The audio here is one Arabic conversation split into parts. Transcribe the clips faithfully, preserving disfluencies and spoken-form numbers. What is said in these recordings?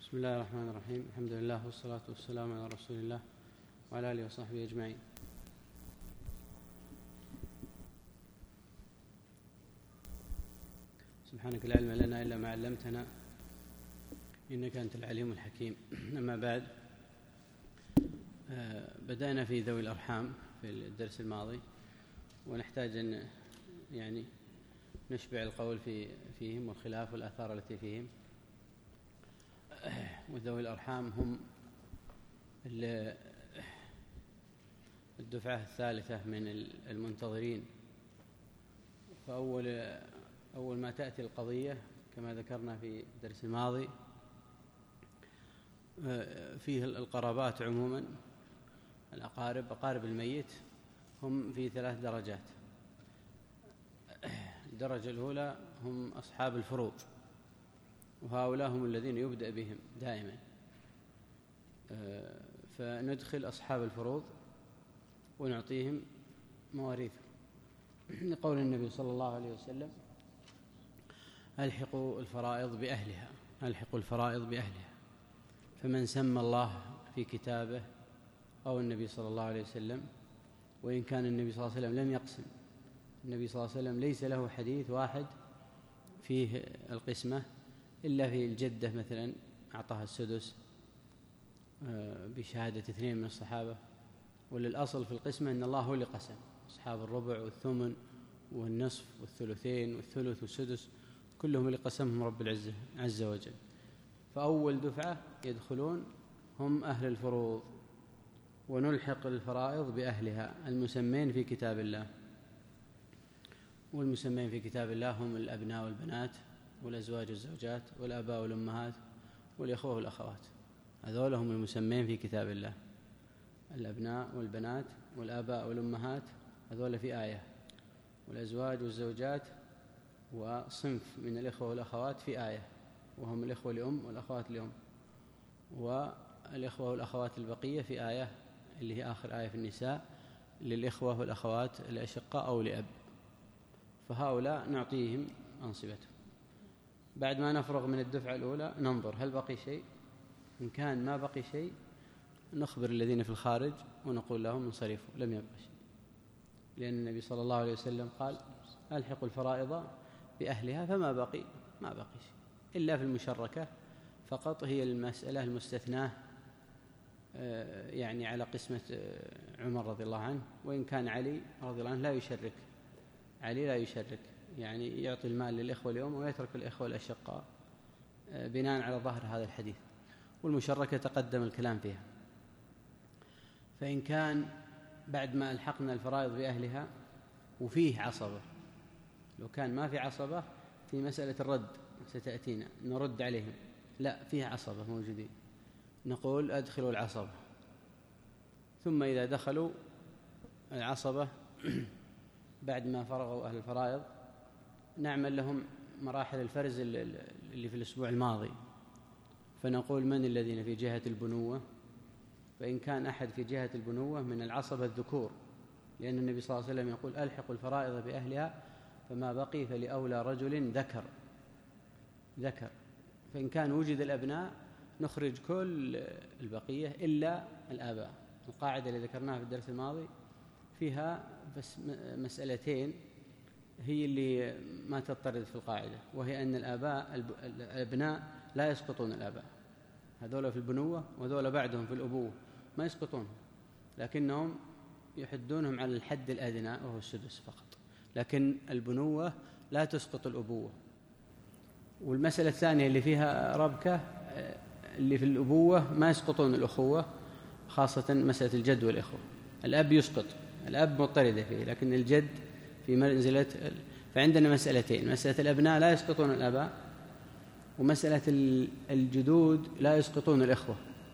بسم الله الرحمن الرحيم. الحمد لله والصلاة والسلام على رسول الله وعلى آله وصحبه أجمعين. سبحانك لا علم لنا إلا ما علمتنا إنك أنت العليم الحكيم. أما بعد، بدأنا في ذوي الأرحام في الدرس الماضي، ونحتاج أن يعني نشبع القول في فيهم والخلاف والآثار التي فيهم. وذوي الأرحام هم الدفعة الثالثة من المنتظرين. فأول أول ما تأتي القضية كما ذكرنا في الدرس الماضي فيه القرابات عموما، الأقارب أقارب الميت هم في ثلاث درجات. الدرجة الأولى هم أصحاب الفروض، وهؤلاء هم الذين يبدأ بهم دائما، فندخل أصحاب الفروض ونعطيهم مواريثهم لقول النبي صلى الله عليه وسلم: ألحقوا الفرائض بأهلها ألحقوا الفرائض بأهلها. فمن سمى الله في كتابه أو النبي صلى الله عليه وسلم، وإن كان النبي صلى الله عليه وسلم لم يقسم، النبي صلى الله عليه وسلم ليس له حديث واحد فيه القسمة إلا في الجدة مثلا أعطاها السدس بشهادة اثنين من الصحابة. وللأصل في القسمة أن الله هو اللي قسم، أصحاب الربع والثمن والنصف والثلثين والثلث والسدس كلهم اللي قسمهم رب العزة عز وجل. فأول دفعة يدخلون هم أهل الفروض، ونلحق الفرائض بأهلها المسمين في كتاب الله. والمسمين في كتاب الله هم الأبناء والبنات والأزواج والزوجات والآباء والأمهات والإخوة والأخوات. هذول هم المسمين في كتاب الله: الأبناء والبنات والآباء والأمهات، هذول في آية، والأزواج والزوجات وصنف من الإخوة والأخوات في آية، وهم الإخوة لأم والأخوات لأم، والإخوة والأخوات البقية في آية اللي هي آخر آية في النساء للإخوة والأخوات الأشقاء أو لأب. فهؤلاء نعطيهم أنصبتهم. بعد ما نفرغ من الدفعة الأولى ننظر هل بقي شيء. إن كان ما بقي شيء نخبر الذين في الخارج ونقول لهم انصرفوا، لم يبقى شيء، لأن النبي صلى الله عليه وسلم قال: ألحقوا الفرائض بأهلها. فما بقي ما بقي شيء إلا في المشركة فقط، هي المسألة المستثناة يعني على قسمة عمر رضي الله عنه. وإن كان علي رضي الله عنه لا يشرك، علي لا يشرك، يعني يعطي المال للإخوة اليوم ويترك الإخوة الأشقاء بناء على ظهر هذا الحديث. والمشركة تقدم الكلام فيها. فإن كان بعد ما ألحقنا الفرائض بأهلها وفيه عصبة، لو كان ما في عصبة في مسألة الرد ستأتينا نرد عليهم، لا فيه عصبة موجودين، نقول أدخلوا العصبة. ثم إذا دخلوا العصبة بعد ما فرغوا أهل الفرائض نعمل لهم مراحل الفرز اللي في الأسبوع الماضي، فنقول: من الذين في جهة البنوة؟ فإن كان أحد في جهة البنوة من العصبة الذكور، لأن النبي صلى الله عليه وسلم يقول: ألحقوا الفرائض بأهلها، فما بقي فلأولى رجل ذكر ذكر فإن كان وجد الأبناء نخرج كل البقية إلا الآباء. القاعدة اللي ذكرناها في الدرس الماضي فيها بس مسألتين هي اللي ما تضطرد في القاعدة، وهي أن الآباء الأبناء لا يسقطون الآباء، هذول في البنوة وهذول بعدهم في الأبوة ما يسقطون، لكنهم يحدونهم على الحد الأدنى وهو السدس فقط. لكن البنوة لا تسقط الأبوة. والمسألة الثانية اللي فيها ربكة، اللي في الأبوة ما يسقطون الأخوة، خاصة مسألة الجد والإخوة. الأب يسقط، الأب مضطردة فيه، لكن الجد في منزلة. فعندنا مسألتين: مسألة الأبناء لا يسقطون الآباء، ومسألة الجدود لا يسقطون الإخوة.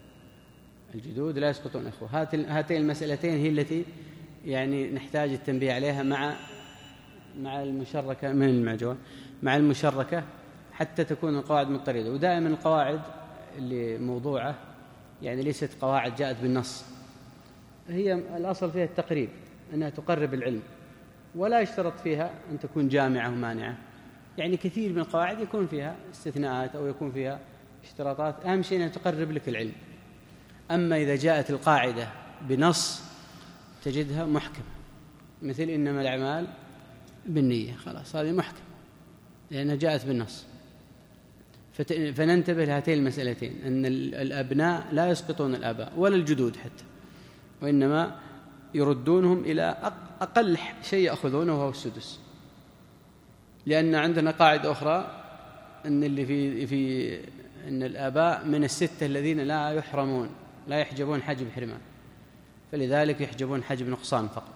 الجدود لا يسقطون الإخوة. هاتين المسألتين هي التي يعني نحتاج التنبيه عليها مع مع المشركة من المعجون مع المشركة حتى تكون القواعد مضطردة. ودائما القواعد اللي موضوعة يعني ليست قواعد جاءت بالنص، هي الأصل فيها التقريب، أنها تقرب العلم، ولا يشترط فيها أن تكون جامعة ومانعة. يعني كثير من القواعد يكون فيها استثناءات أو يكون فيها اشتراطات أهم شيء أن تقرب لك العلم. أما إذا جاءت القاعدة بنص تجدها محكم، مثل إنما الأعمال بالنية، خلاص هذه محكم لأنها جاءت بالنص. فننتبه لهاتين المسألتين، أن الأبناء لا يسقطون الآباء ولا الجدود حتى، وإنما يردونهم إلى أقل شيء يأخذونه وهو السدس، لأن عندنا قاعدة أخرى أن اللي في في أن الآباء من الستة الذين لا يحرمون، لا يحجبون حجب حرمان، فلذلك يحجبون حجب نقصان فقط.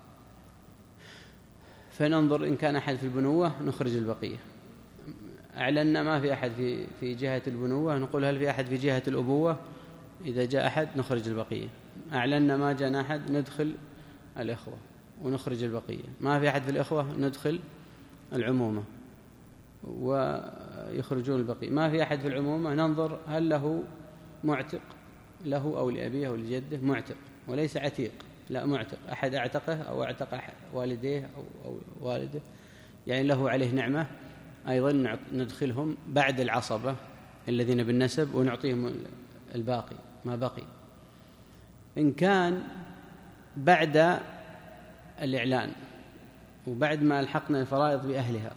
فننظر إن كان أحد في البنوة نخرج البقية. أعلنا ما في أحد في في جهة البنوة نقول هل في أحد في جهة الأبوة، إذا جاء أحد نخرج البقية. أعلنا ما جاء أحد ندخل الإخوة ونخرج البقية. ما في أحد في الإخوة ندخل العمومة ويخرجون البقية. ما في أحد في العمومة ننظر هل له معتق، له أو لأبيه أو لجده معتق، وليس عتيق، لا معتق، أحد أعتقه أو أعتق والديه أو, أو والده، يعني له عليه نعمة، أيضا ندخلهم بعد العصبة الذين بالنسب ونعطيهم الباقي ما بقي. إن كان بعد الإعلان وبعد ما ألحقنا الفرائض بأهلها،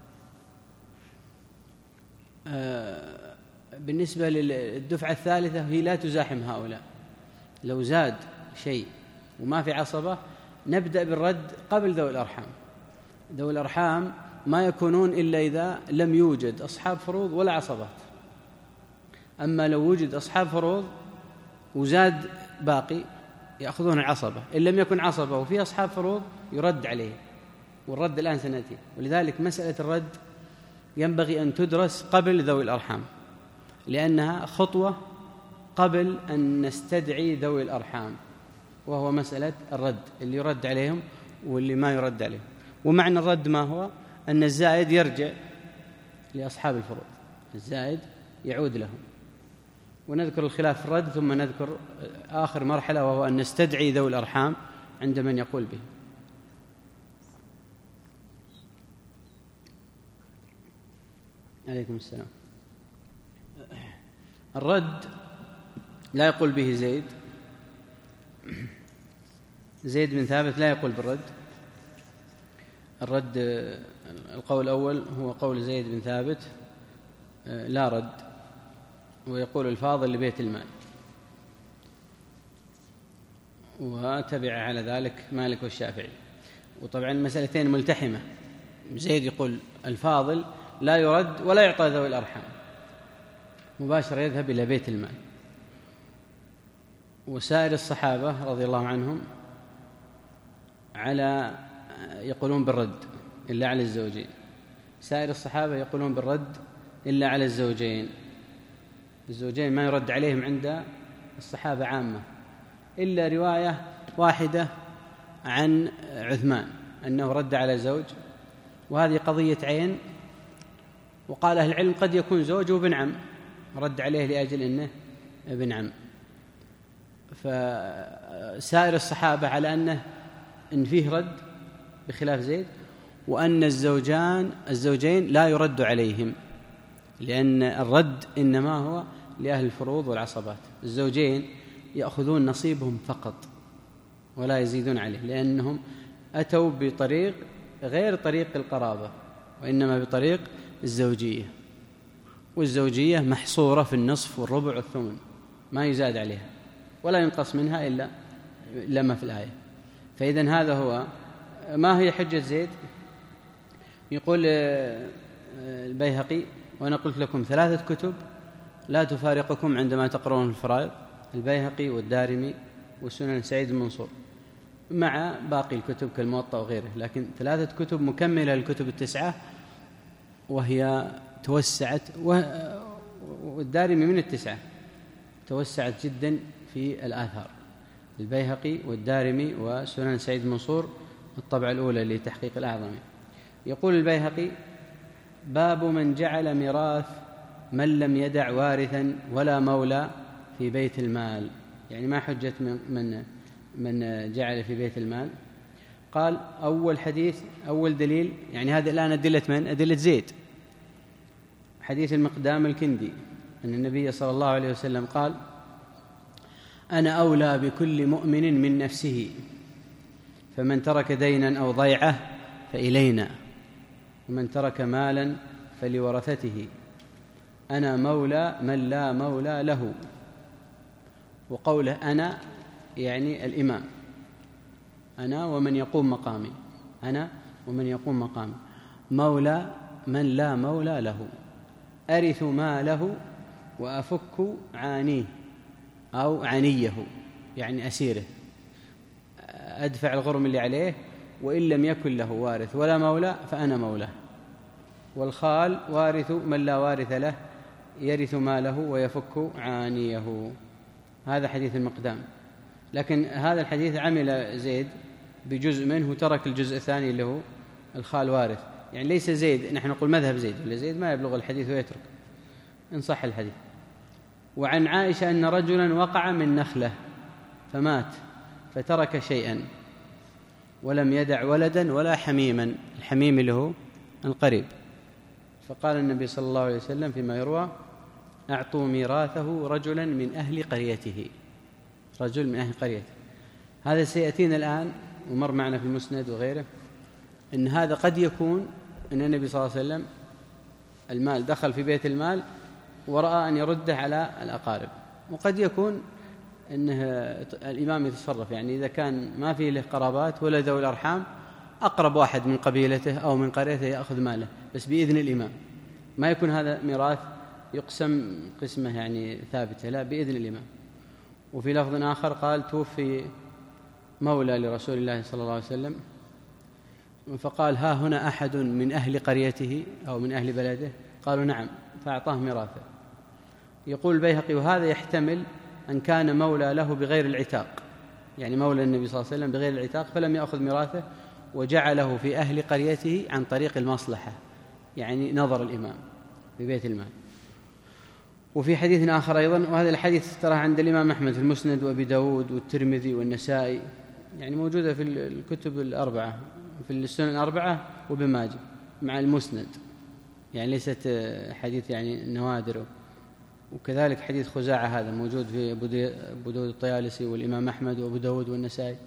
بالنسبة للدفعة الثالثة هي لا تزاحم هؤلاء. لو زاد شيء وما في عصبة نبدأ بالرد قبل ذوي الأرحام. ذوي الأرحام ما يكونون إلا إذا لم يوجد أصحاب فروض ولا عصبات. أما لو وجد أصحاب فروض وزاد باقي يأخذون العصبة، إن لم يكن عصبة وفي أصحاب فروض يرد عليه، والرد الآن سنأتي. ولذلك مسألة الرد ينبغي أن تدرس قبل ذوي الأرحام، لأنها خطوة قبل أن نستدعي ذوي الأرحام، وهو مسألة الرد اللي يرد عليهم واللي ما يرد عليهم. ومعنى الرد ما هو؟ أن الزائد يرجع لأصحاب الفروض، الزائد يعود لهم. ونذكر الخلاف في الرد ثم نذكر آخر مرحلة، وهو أن نستدعي ذوي الأرحام عند من يقول به. عليكم السلام. الرد لا يقول به زيد زيد بن ثابت لا يقول بالرد. الرد القول الأول هو قول زيد بن ثابت لا رد، ويقول الفاضل لبيت المال، وتبع على ذلك مالك والشافعي. وطبعا المسألتين ملتحمة. زيد يقول الفاضل لا يرد ولا يعطى ذوي الأرحام، مباشرة يذهب إلى بيت المال. وسائر الصحابة رضي الله عنهم على يقولون بالرد إلا على الزوجين. سائر الصحابة يقولون بالرد إلا على الزوجين. الزوجين ما يرد عليهم عند الصحابة عامة، إلا رواية واحدة عن عثمان أنه رد على زوج، وهذه قضية عين. وقال أهل العلم قد يكون زوج وابن عم رد عليه لأجل أنه ابن عم. فسائر الصحابة على أنه إن فيه رد بخلاف زيد، وأن الزوجان الزوجين لا يرد عليهم، لأن الرد إنما هو لأهل الفروض والعصبات. الزوجين يأخذون نصيبهم فقط ولا يزيدون عليه، لأنهم أتوا بطريق غير طريق القرابة، وإنما بطريق الزوجية، والزوجية محصورة في النصف والربع والثمن، ما يزاد عليها ولا ينقص منها إلا لما في الآية. فإذن هذا هو. ما هي حجة زيد؟ يقول البيهقي: وأنا قلت لكم ثلاثة كتب لا تفارقكم عندما تقرؤون الفرائض، البيهقي والدارمي والسنن سعيد المنصور، مع باقي الكتب كالموطأ وغيره، لكن ثلاثة كتب مكملة للكتب التسعة، وهي توسعت، والدارمي من التسعة توسعت جدا في الآثار. البيهقي والدارمي وسنن سعيد المنصور الطبعة الأولى لتحقيق الأعظمي. يقول البيهقي: باب من جعل ميراث من لم يدع وارثا ولا مولى في بيت المال. يعني ما حجة من, من, من جعل في بيت المال؟ قال: أول حديث أول دليل، يعني هذا الآن أدلة من؟ أدلة زيد. حديث المقدام الكندي أن النبي صلى الله عليه وسلم قال: أنا أولى بكل مؤمن من نفسه، فمن ترك دينا أو ضيعة فإلينا، ومن ترك مالا فلورثته، أنا مولى من لا مولى له. وقوله أنا يعني الإمام، أنا ومن يقوم مقامي، أنا ومن يقوم مقامي. مولى من لا مولى له، أرث ماله وأفك عانيه أو عنيه يعني أسيره، أدفع الغرم اللي عليه، وإن لم يكن له وارث ولا مولى فأنا مولاه. والخال وارث من لا وارث له، يرث ماله ويفك عانيه. هذا حديث المقدام. لكن هذا الحديث عمل زيد بجزء منه وترك الجزء الثاني اللي هو الخال وارث، يعني ليس زيد، نحن نقول مذهب زيد، ولا زيد ما يبلغ الحديث ويترك إن صح الحديث. وعن عائشة أن رجلا وقع من نخلة فمات فترك شيئا ولم يدع ولدا ولا حميما، الحميم اللي هو القريب، فقال النبي صلى الله عليه وسلم فيما يروى: أعطوا ميراثه رجلا من أهل قريته، رجل من أهل قريته. هذا سيأتينا الآن ومر معنا في المسند وغيره، إن هذا قد يكون أن النبي صلى الله عليه وسلم المال دخل في بيت المال ورأى أن يرده على الأقارب، وقد يكون أنه الإمام يتصرف، يعني إذا كان ما فيه له قرابات ولا ذوي الأرحام، أقرب واحد من قبيلته أو من قريته يأخذ ماله بس بإذن الإمام، ما يكون هذا ميراث يقسم قسمة يعني ثابتة، لا، بإذن الإمام. وفي لفظ آخر قال: توفي مولى لرسول الله صلى الله عليه وسلم، فقال: ها هنا أحد من أهل قريته أو من أهل بلده؟ قالوا: نعم، فأعطاه ميراثه. يقول البيهقي: وهذا يحتمل أن كان مولى له بغير العتاق، يعني مولى النبي صلى الله عليه وسلم بغير العتاق فلم يأخذ ميراثه وجعله في أهل قريته عن طريق المصلحة، يعني نظر الإمام في بيت المال. وفي حديث آخر أيضا، وهذا الحديث تراه عند الإمام أحمد في المسند وأبي داود والترمذي والنسائي، يعني موجودة في الكتب الأربعة، في السنن الأربعة وابن ماجه مع المسند، يعني ليست حديث يعني نوادر. وكذلك حديث خزاعة هذا موجود في أبو داود الطيالسي والإمام أحمد وأبو داود والنسائي.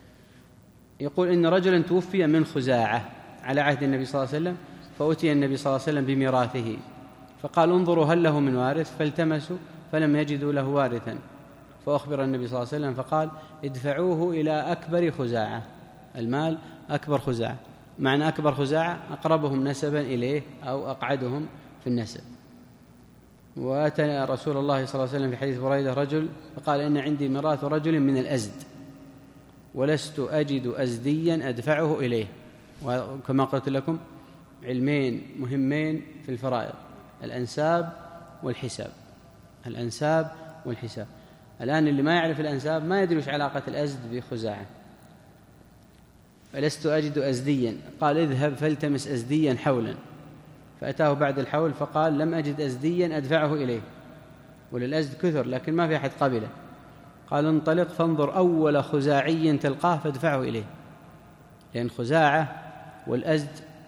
يقول إن رجلا توفي من خزاعة على عهد النبي صلى الله عليه وسلم، فأتي النبي صلى الله عليه وسلم بميراثه، فقال: انظروا هل له من وارث؟ فالتمسوا فلم يجدوا له وارثا، فأخبر النبي صلى الله عليه وسلم فقال: ادفعوه إلى أكبر خزاعة، المال أكبر خزاعة، معنى أكبر خزاعة أقربهم نسبا إليه أو أقعدهم في النسب. وأتى رسول الله صلى الله عليه وسلم في حديث بريدة رجل فقال: إن عندي ميراث رجل من الأزد ولست أجد أزديا أدفعه إليه. وكما قلت لكم علمين مهمين في الفرائض: الأنساب والحساب، الأنساب والحساب. الآن اللي ما يعرف الأنساب ما يدري وش علاقة الأزد بخزاعة. فلست أجد أزديا، قال: اذهب فالتمس أزديا حولا، فأتاه بعد الحول فقال: لم أجد أزديا أدفعه إليه، وللأزد كثر لكن ما في أحد قبله. قال: انطلق فانظر أول خزاعي تلقاه فادفعه إليه، لأن خزاعة والأزد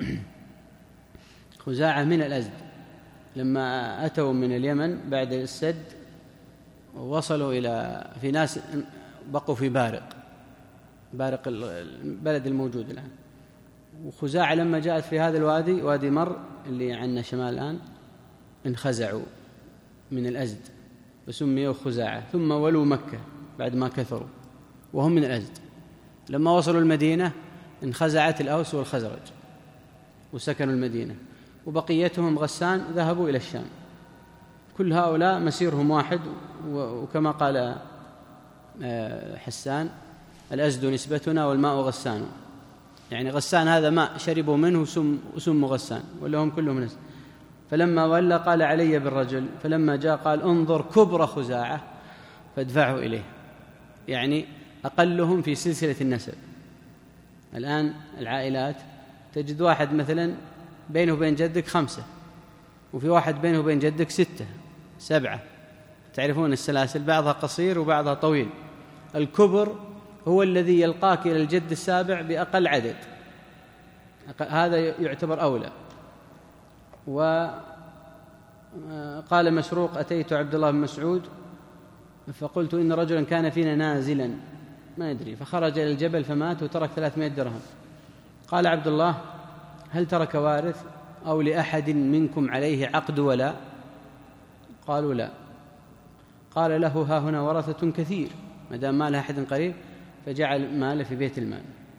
خزاعة من الأزد لما أتوا من اليمن بعد السد ووصلوا إلى في ناس بقوا في بارق بارق البلد الموجود الآن، وخزاعة لما جاءت في هذا الوادي وادي مر اللي عندنا شمال الآن انخزعوا من الأزد وسميوا خزاعة، ثم ولوا مكة بعد ما كثروا وهم من الأزد. لما وصلوا المدينة انخزعت الأوس والخزرج وسكنوا المدينة، وبقيتهم غسان ذهبوا إلى الشام. كل هؤلاء مسيرهم واحد، وكما قال حسان: الأزد نسبتنا والماء غسان، يعني غسان هذا ماء شربوا منه وسموا غسان، ولا هم كلهم نسب. فلما ولى قال: علي بالرجل، فلما جاء قال: انظر كبر خزاعة فادفعه إليه، يعني أقلهم في سلسلة النسب. الآن العائلات تجد واحد مثلا بينه وبين جدك خمسة، وفي واحد بينه وبين جدك ستة سبعة، تعرفون السلاسل بعضها قصير وبعضها طويل. الكبر هو الذي يلقاك إلى الجد السابع بأقل عدد، هذا يعتبر أولى. قال مسروق: أتيت عبد الله بن مسعود فقلت إن رجلا كان فينا نازلا ما يدري فخرج إلى الجبل فمات وترك ثلاثمائة درهم. قال عبد الله: هل ترك وارث أو لأحد منكم عليه عقد ولاء؟ قالوا: لا. قال له: ها هنا ورثة كثير، ما دام ما له أحد قريب فجعل ماله في بيت المال.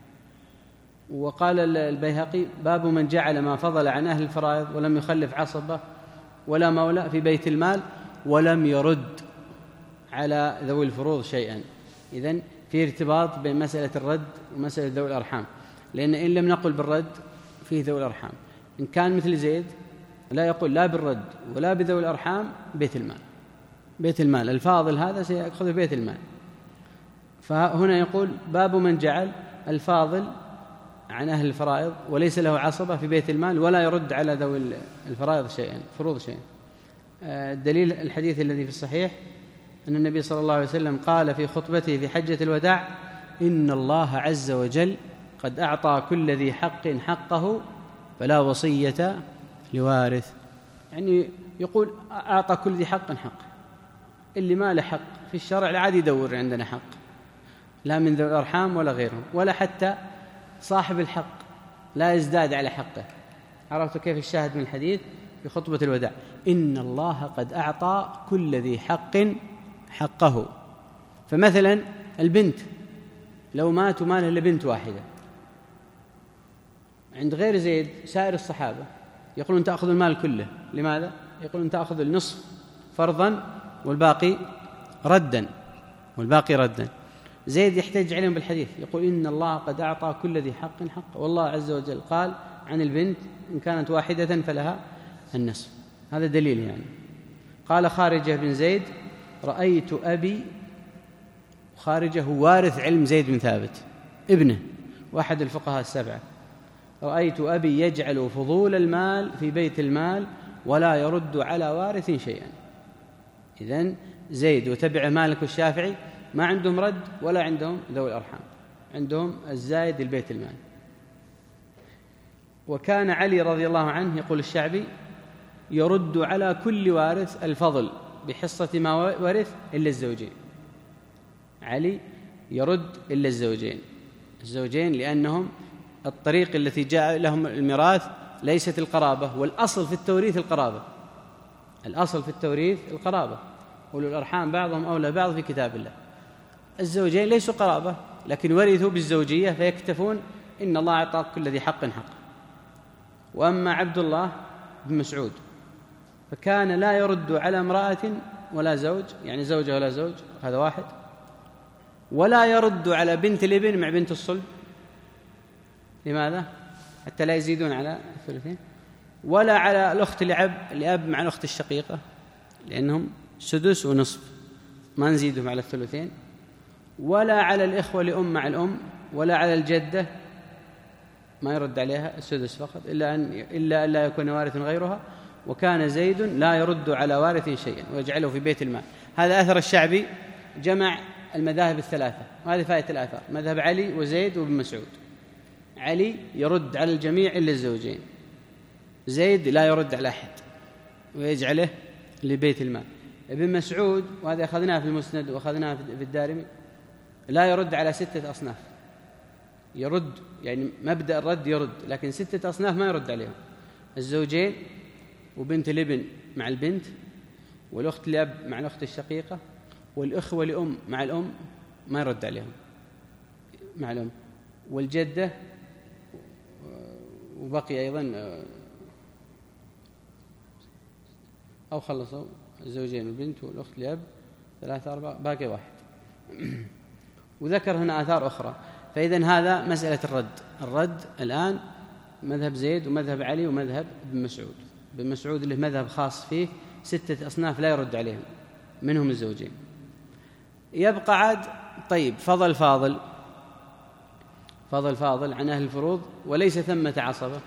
وقال البيهقي: باب من جعل ما فضل عن أهل الفرائض ولم يخلف عصبة ولا مولى في بيت المال ولم يرد على ذوي الفروض شيئا. إذن في ارتباط بين مسألة الرد ومسألة ذوي الأرحام، لأن إن لم نقل بالرد فيه ذوي الأرحام. إن كان مثل زيد لا يقول لا بالرد ولا بذوي الأرحام، بيت المال بيت المال الفاضل هذا سيأخذ بيت المال. فهنا يقول: باب من جعل الفاضل عن أهل الفرائض وليس له عصبة في بيت المال ولا يرد على ذوي الفرائض شيئا فروض شيئا. الدليل الحديث الذي في الصحيح أن النبي صلى الله عليه وسلم قال في خطبته في حجة الوداع: إن الله عز وجل قد أعطى كل ذي حق حقه فلا وصية لوارث. يعني يقول أعطى كل ذي حق حق، اللي ما له حق في الشرع لا عاد يدور عندنا حق، لا من ذوي الأرحام ولا غيرهم، ولا حتى صاحب الحق لا يزداد على حقه. عرفتوا كيف الشاهد من الحديث في خطبة الوداع؟ إن الله قد أعطى كل ذي حق حقه. فمثلا البنت لو مات وما له إلا بنت واحدة، عند غير زيد سائر الصحابة يقولون تأخذ المال كله. لماذا؟ يقولون تأخذ النصف فرضا والباقي ردا والباقي ردا. زيد يحتج عليهم بالحديث، يقول: إن الله قد أعطى كل ذي حق حقه، والله عز وجل قال عن البنت إن كانت واحدة فلها النصف. هذا دليل يعني. قال خارجة بن زيد: رأيت أبي، خارجة هو وارث علم زيد بن ثابت ابنه واحد الفقهاء السبعة: رأيت أبي يجعل فضول المال في بيت المال ولا يرد على وارث شيئا. إذن زيد وتبع مالك والشافعي ما عندهم رد ولا عندهم ذوي الأرحام، عندهم الزايد البيت المال. وكان علي رضي الله عنه، يقول الشعبي، يرد على كل وارث الفضل بحصة ما ورث إلا الزوجين. علي يرد إلا الزوجين الزوجين لأنهم الطريق التي جاء لهم الميراث ليست القرابة، والأصل في التوريث القرابة الأصل في التوريث القرابة أولو الأرحام بعضهم أولى بعض في كتاب الله. الزوجين ليسوا قرابة لكن ورثوا بالزوجية فيكتفون إن الله أعطى كل ذي حق حق. وأما عبد الله بن مسعود فكان لا يرد على امرأة ولا زوج، يعني زوجة ولا زوج، هذا واحد، ولا يرد على بنت الابن مع بنت الصلب. لماذا؟ حتى لا يزيدون على الثلثين. ولا على الأخت لأب لأب مع الأخت الشقيقة لأنهم سدس ونصف ما نزيدهم على الثلثين. ولا على الإخوة لأم مع الأم، ولا على الجدة ما يرد عليها السدس فقط إلا أن إلا أن لا يكون وارث غيرها. وكان زيد لا يرد على وارث شيئا ويجعله في بيت المال. هذا أثر الشعبي جمع المذاهب الثلاثة، وهذه فائدة الآثار: مذهب علي وزيد وابن مسعود. علي يرد على الجميع إلا الزوجين، زيد لا يرد على أحد ويجعله لبيت المال. ابن مسعود، وهذا أخذناه في المسند وأخذناه في الدارمي، لا يرد على ستة أصناف. يرد يعني مبدأ الرد يرد، لكن ستة أصناف ما يرد عليهم: الزوجين وبنت الابن مع البنت، والأخت لأب مع الأخت الشقيقة، والإخوة لأم مع الأم ما يرد عليهم مع الأم، والجدة، وبقي أيضا أو خلصوا الزوجين والبنت والأخت لأب ثلاثة أربعة باقي واحد. وذكر هنا آثار أخرى. فإذن هذا مسألة الرد. الرد الآن مذهب زيد ومذهب علي ومذهب ابن مسعود. ابن مسعود له مذهب خاص فيه ستة أصناف لا يرد عليهم منهم الزوجين. يبقى عاد طيب فضل فاضل فضل فاضل عن أهل الفروض وليس ثمة عصبة،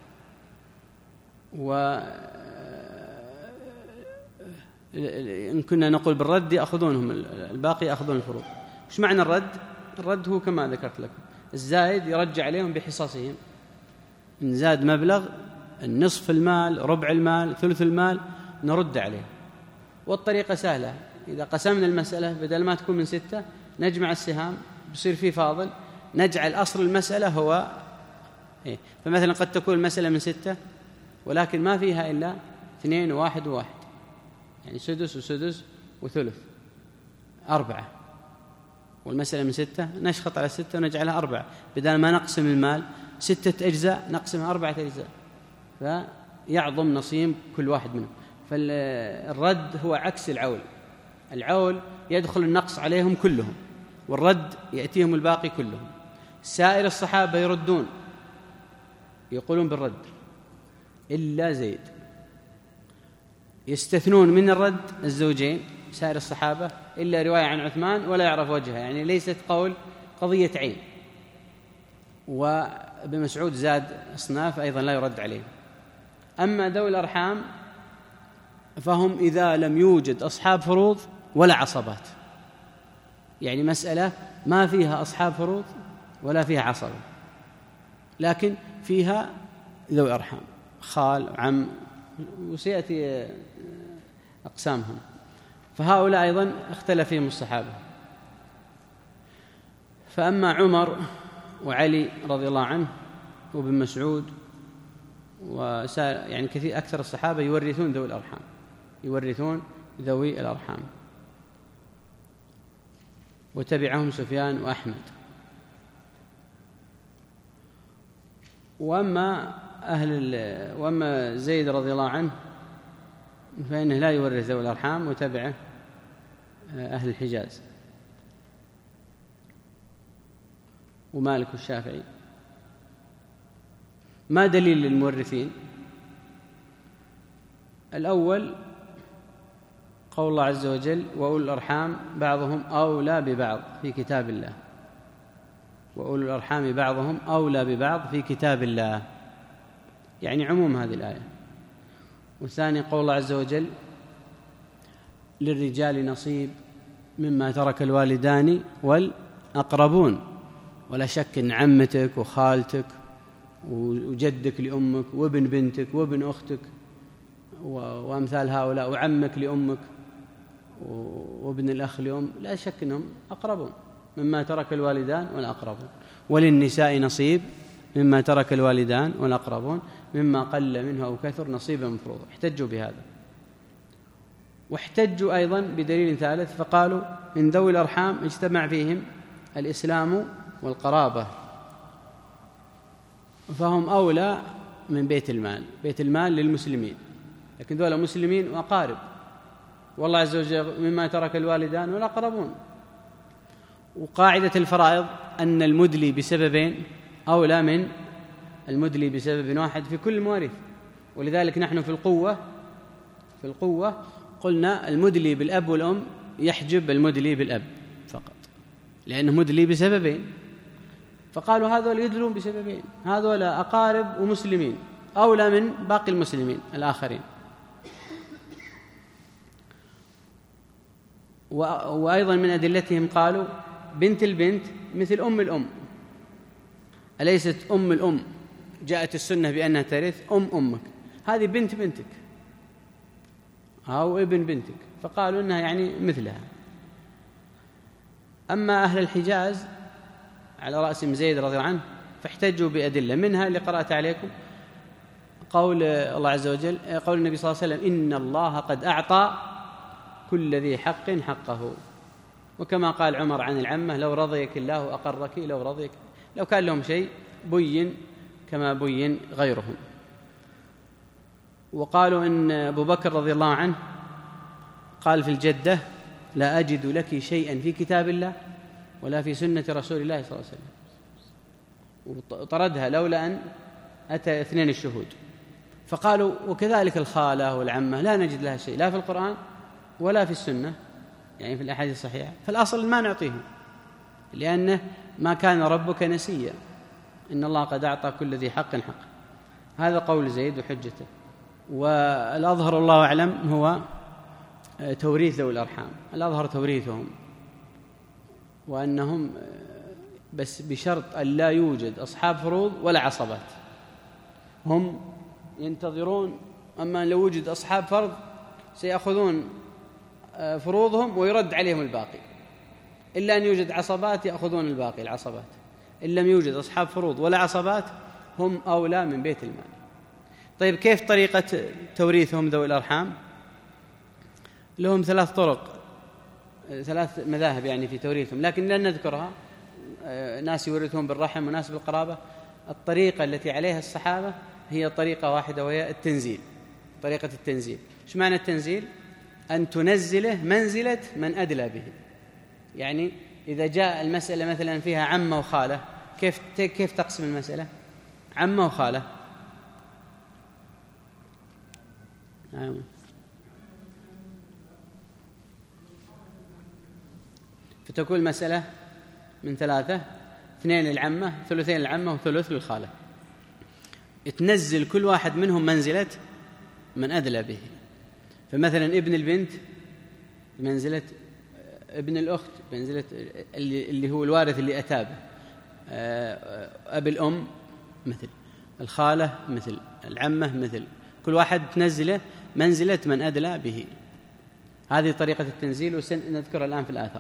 وإن كنا نقول بالرد يأخذونهم الباقي يأخذون الفروض. وش معنى الرد؟ الرد هو كما ذكرت لكم: الزائد يرجع عليهم بحصصهم، إن زاد مبلغ النصف المال، ربع المال، ثلث المال، نرد عليه. والطريقة سهلة، إذا قسمنا المسألة بدل ما تكون من ستة نجمع السهام بصير فيه فاضل، نجعل أصل المسألة هو إيه؟ فمثلا قد تكون المسألة من ستة ولكن ما فيها إلا اثنين وواحد وواحد، يعني سدس وسدس وثلث، أربعة، والمسألة من ستة نشخط على ستة ونجعلها أربعة، بدل ما نقسم المال ستة أجزاء نقسمها أربعة أجزاء، فيعظم نصيب كل واحد منهم. فالرد هو عكس العول، العول يدخل النقص عليهم كلهم، والرد يأتيهم الباقي كلهم. سائر الصحابة يردون، يقولون بالرد إلا زيد، يستثنون من الرد الزوجين سائر الصحابة إلا رواية عن عثمان ولا يعرف وجهها، يعني ليست قول قضية عين. وابن مسعود زاد أصناف أيضا لا يرد عليه. أما ذوي الأرحام فهم إذا لم يوجد أصحاب فروض ولا عصبات، يعني مسألة ما فيها أصحاب فروض ولا فيها عصبة، لكن فيها ذوي أرحام، خال، عم، وسيأتي أقسامهم، فهؤلاء أيضا اختلف فيهم الصحابة. فأما عمر وعلي رضي الله عنه وابن مسعود وسائر يعني كثير أكثر الصحابة يورثون ذوي الأرحام، يورثون ذوي الأرحام، وتبعهم سفيان وأحمد. وأما أهل وأما زيد رضي الله عنه فإنه لا يورث ذوي الأرحام، وتبعه أهل الحجاز ومالك والشافعي. ما دليل للمورثين؟ الأول قول الله عز وجل: وأولو الأرحام بعضهم أولى ببعض في كتاب الله، وأولو الأرحام بعضهم أولى ببعض في كتاب الله، يعني عموم هذه الآية. والثاني قول الله عز وجل: للرجال نصيب مما ترك الوالدان والأقربون. ولا شك أن عمتك وخالتك وجدك لأمك وابن بنتك وابن أختك وأمثال هؤلاء وعمك لأمك وابن الأخ لأم، لا شك أنهم أقربون مما ترك الوالدان والأقربون. وللنساء نصيب مما ترك الوالدان والأقربون مما قل منه أو كثر نصيبا مفروضا. احتجوا بهذا، واحتجوا أيضا بدليل ثالث فقالوا: من ذوي الأرحام اجتمع فيهم الإسلام والقرابة، فهم أولى من بيت المال. بيت المال للمسلمين، لكن ذولا مسلمين وأقارب، والله عز وجل مما ترك الوالدان والأقربون. وقاعدة الفرائض أن المدلي بسببين أولى من المدلي بسبب واحد في كل مواريث. ولذلك نحن في القوة في القوة قلنا المدلي بالأب والأم يحجب المدلي بالأب فقط، لأنه مدلي بسببين، فقالوا هذول يدلون بسببين، هذول أقارب ومسلمين أولى من باقي المسلمين الآخرين. وأيضا من أدلتهم قالوا: بنت البنت مثل أم الأم، أليست أم الأم جاءت السنة بأنها ترث أم أمك، هذه بنت بنتك أو ابن بنتك، فقالوا إنها يعني مثلها. أما أهل الحجاز على رأسهم زيد رضي الله عنه فاحتجوا بأدلة، منها اللي قرأت عليكم قول الله عز وجل، قول النبي صلى الله عليه وسلم: إن الله قد أعطى كل ذي حق حقه. وكما قال عمر عن العمة: لو رضيك الله أقرك، لو رضيك، لو كان لهم شيء بين كما بين غيرهم. وقالوا إن أبو بكر رضي الله عنه قال في الجدة: لا أجد لك شيئا في كتاب الله ولا في سنة رسول الله صلى الله عليه وسلم، وطردها لولا أن أتى اثنين الشهود. فقالوا: وكذلك الخالة والعمة لا نجد لها شيء لا في القرآن ولا في السنة، يعني في الأحاديث الصحيحة، فالأصل ما نعطيهم، لأنه ما كان ربك نسيا، إن الله قد أعطى كل ذي حق حق. هذا قول زيد وحجته. والأظهر الله أعلم هو توريث ذوي الأرحام، الأظهر توريثهم، وأنهم بس بشرط أن لا يوجد أصحاب فروض ولا عصبات، هم ينتظرون. أما لو وجد أصحاب فرض سيأخذون فروضهم ويرد عليهم الباقي، إلا أن يوجد عصبات يأخذون الباقي العصبات، إن لم يوجد أصحاب فروض ولا عصبات هم أولى من بيت المال. طيب كيف طريقة توريثهم ذوي الأرحام؟ لهم ثلاث طرق، ثلاث مذاهب يعني في توريثهم، لكن لن نذكرها. ناس يورثون بالرحم وناس بالقرابة. الطريقة التي عليها الصحابة هي طريقة واحدة، وهي التنزيل، طريقة التنزيل. إيش معنى التنزيل؟ أن تنزله منزلة من أدلى به. يعني إذا جاء المسألة مثلا فيها عمة وخالة، كيف كيف تقسم المسألة؟ عمة وخالة، نعم، فتكون المسألة من ثلاثة: اثنين للعمة، ثلثين للعمة، وثلث للخالة. تنزل كل واحد منهم منزلة من أدلى به. فمثلا ابن البنت بمنزلة ابن الأخت، بمنزلة اللي هو الوارث اللي أتى به. أبي الأم مثل، الخالة مثل، العمة مثل، كل واحد تنزله منزلة من أدلى به. هذه طريقة التنزيل، وسنذكرها الآن في الآثار.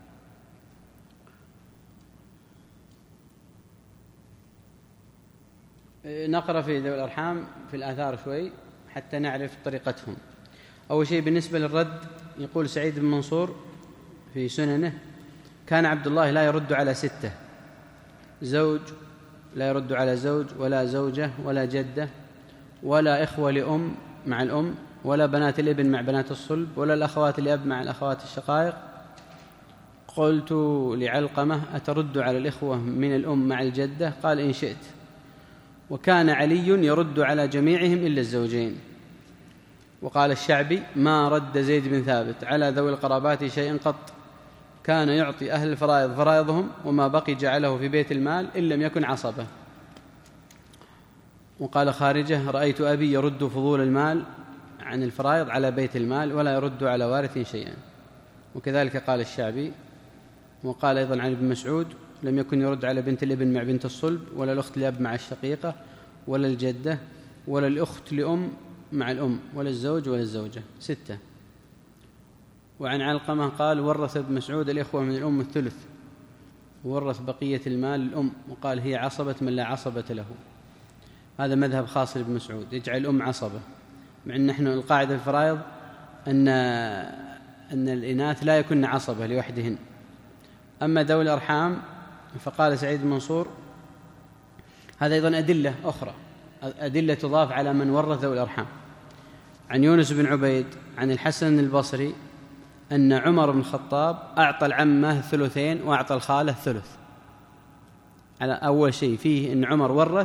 نقرأ في ذوي الأرحام في الآثار شوي حتى نعرف طريقتهم. أول شيء بالنسبة للرد، يقول سعيد بن منصور في سننه: كان عبد الله لا يرد على ستة: زوج لا يرد على زوج، ولا زوجة، ولا جدة، ولا إخوة لأم مع الأم، ولا بنات الابن مع بنات الصلب، ولا الأخوات الأب مع الأخوات الشقائق. قلت لعلقمة: أترد على الإخوة من الأم مع الجدة؟ قال: إن شئت. وكان علي يرد على جميعهم إلا الزوجين. وقال الشعبي: ما رد زيد بن ثابت على ذوي القرابات شيئا قط، كان يعطي أهل الفرائض فرائضهم، وما بقي جعله في بيت المال إن لم يكن عصبة. وقال خارجة: رأيت أبي يرد فضول المال عن الفرائض على بيت المال، ولا يرد على وارث شيئا. وكذلك قال الشعبي. وقال أيضا عن ابن مسعود: لم يكن يرد على بنت الابن مع بنت الصلب، ولا الأخت لأب مع الشقيقة، ولا الجدة، ولا الأخت لأم مع الأم، ولا الزوج ولا الزوجة. ستة. وعن علقمة قال: ورث ابن مسعود الإخوة من الأم الثلث، وورث بقية المال الأم، وقال: هي عصبة من لا عصبة له. هذا مذهب خاص لابن مسعود، يجعل الأم عصبة، مع أن نحن القاعدة في الفرائض أن أن الإناث لا يكن عصبة لوحدهن. أما ذوي الأرحام فقال سعيد بن منصور: هذا أيضا أدلة أخرى، أدلة تضاف على من ورث ذوي الأرحام. عن يونس بن عبيد عن الحسن البصري أن عمر بن الخطاب أعطى العمة الثلثين وأعطى الخالة الثلث. على أول شيء فيه أن عمر ورث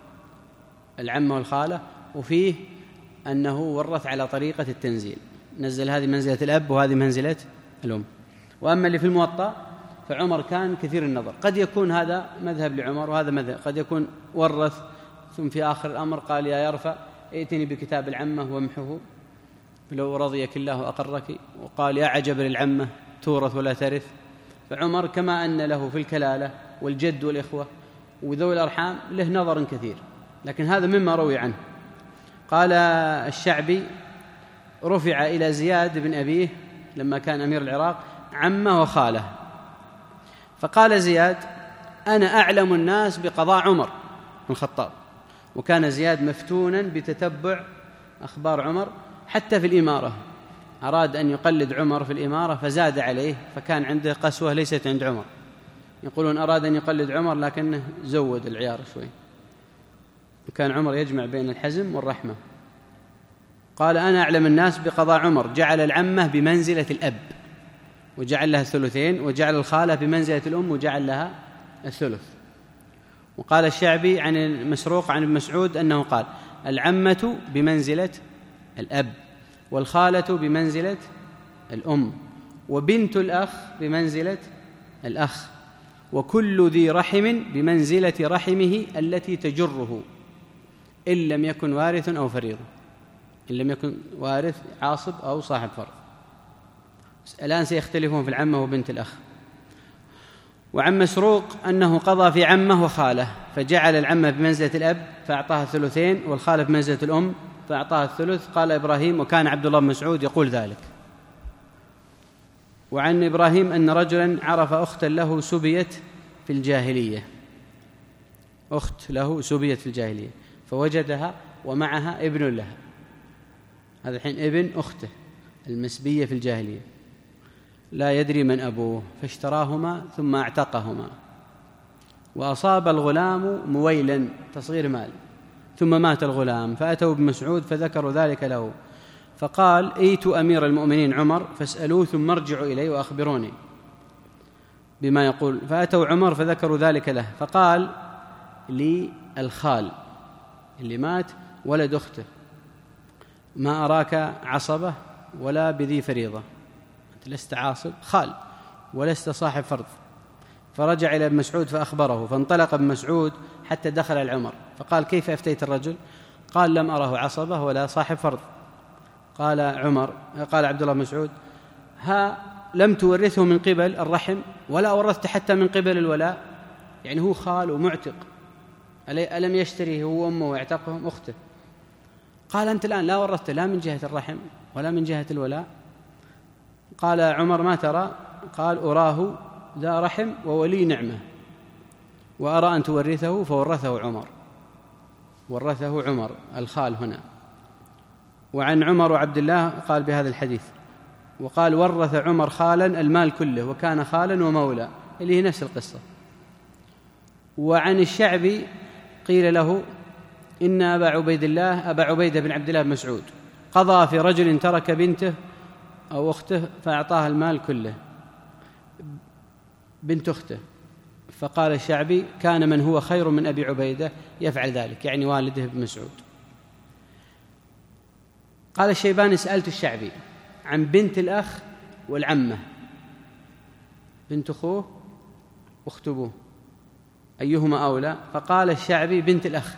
العمة والخالة، وفيه أنه ورث على طريقة التنزيل، نزل هذه منزلة الأب وهذه منزلة الأم. وأما اللي في الموطأ فعمر كان كثير النظر، قد يكون هذا مذهب لعمر وهذا مذهب، قد يكون ورث ثم في آخر الأمر قال: يا يرفع ائتني بكتاب العمة وامحه لو رضيك الله أقرك، وقال: يا عجب للعمة تورث ولا ترث. فعمر كما أن له في الكلالة والجد والإخوة وذوي الأرحام له نظر كثير، لكن هذا مما روي عنه. قال الشعبي: رفع إلى زياد بن أبيه لما كان أمير العراق عمة وخالة، فقال زياد: أنا أعلم الناس بقضاء عمر بن الخطاب. وكان زياد مفتونا بتتبع أخبار عمر حتى في الإمارة، أراد أن يقلد عمر في الإمارة فزاد عليه، فكان عنده قسوة ليست عند عمر. يقولون أراد أن يقلد عمر لكنه زود العيار شوي، وكان عمر يجمع بين الحزم والرحمة. قال: أنا أعلم الناس بقضاء عمر، جعل العمة بمنزلة الأب وجعل لها الثلثين، وجعل الخالة بمنزلة الأم وجعل لها الثلث. وقال الشعبي عن مسروق عن ابن مسعود أنه قال: العمة بمنزلة الأب، والخالة بمنزلة الأم، وبنت الأخ بمنزلة الأخ، وكل ذي رحم بمنزلة رحمه التي تجره، إن لم يكن وارث أو فريضة، إن لم يكن وارث عاصب أو صاحب فرض. الآن سيختلفون في العمة وبنت الأخ. وعن مسروق أنه قضى في عمه وخالة، فجعل العمة بمنزلة الأب فأعطاها الثلثين، والخالة بمنزلة الأم فأعطاها الثلث. قال إبراهيم: وكان عبد الله بن مسعود يقول ذلك. وعن إبراهيم أن رجلا عرف أختا له سبيت في الجاهلية، أخت له سبيت في الجاهلية، فوجدها ومعها ابن لها، هذا الحين ابن أخته المسبية في الجاهلية، لا يدري من أبوه، فاشتراهما ثم اعتقهما، وأصاب الغلام مويلا تصغير مال، ثم مات الغلام، فأتوا ابن مسعود فذكروا ذلك له، فقال: ائتوا أمير المؤمنين عمر فاسألوه ثم ارجعوا إلي وأخبروني بما يقول. فأتوا عمر فذكروا ذلك له، فقال: لي الخال اللي مات ولد أخته، ما أراك عصبة ولا بذي فريضة، أنت لست عاصب خال ولست صاحب فرض. فرجع إلى ابن مسعود فأخبره، فانطلق ابن مسعود حتى دخل العمر، فقال: كيف أفتيت الرجل؟ قال: لم أره عصبة ولا صاحب فرض. قال عمر قال عبد الله بن مسعود: ها لم تورثه من قبل الرحم ولا ورثت حتى من قبل الولاء، يعني هو خال ومعتق، ألم يشتريه هو وأمه ويعتقهم أخته؟ قال: أنت الآن لا ورثت لا من جهة الرحم ولا من جهة الولاء. قال عمر: ما ترى؟ قال: أراه ذا رحم وولي نعمة، وأرى أن تورثه. فورثه عمر، ورثه عمر الخال هنا. وعن عمر وعبد الله قال بهذا الحديث، وقال: ورث عمر خالا المال كله، وكان خالا ومولى، اللي هي نفس القصة. وعن الشعبي قيل له: إن أبا عبيد الله أبا عبيدة بن عبد الله بن مسعود قضى في رجل ترك بنته أو أخته فأعطاها المال كله، بنت أخته. فقال الشعبي: كان من هو خير من أبي عبيدة يفعل ذلك، يعني والده بن مسعود. قال الشيباني: سألت الشعبي عن بنت الأخ والعمة، بنت أخوه واخت أبوه، أيهما أولى؟ فقال الشعبي: بنت الأخ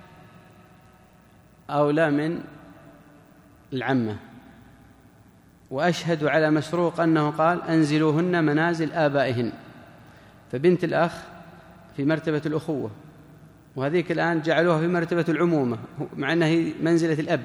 أولى من العمة. وأشهد على مسروق أنه قال: أنزلوهن منازل آبائهن، فبنت الأخ في مرتبة الأخوة، وهذيك الآن جعلوها في مرتبة العمومة مع أنها هي منزلة الأب.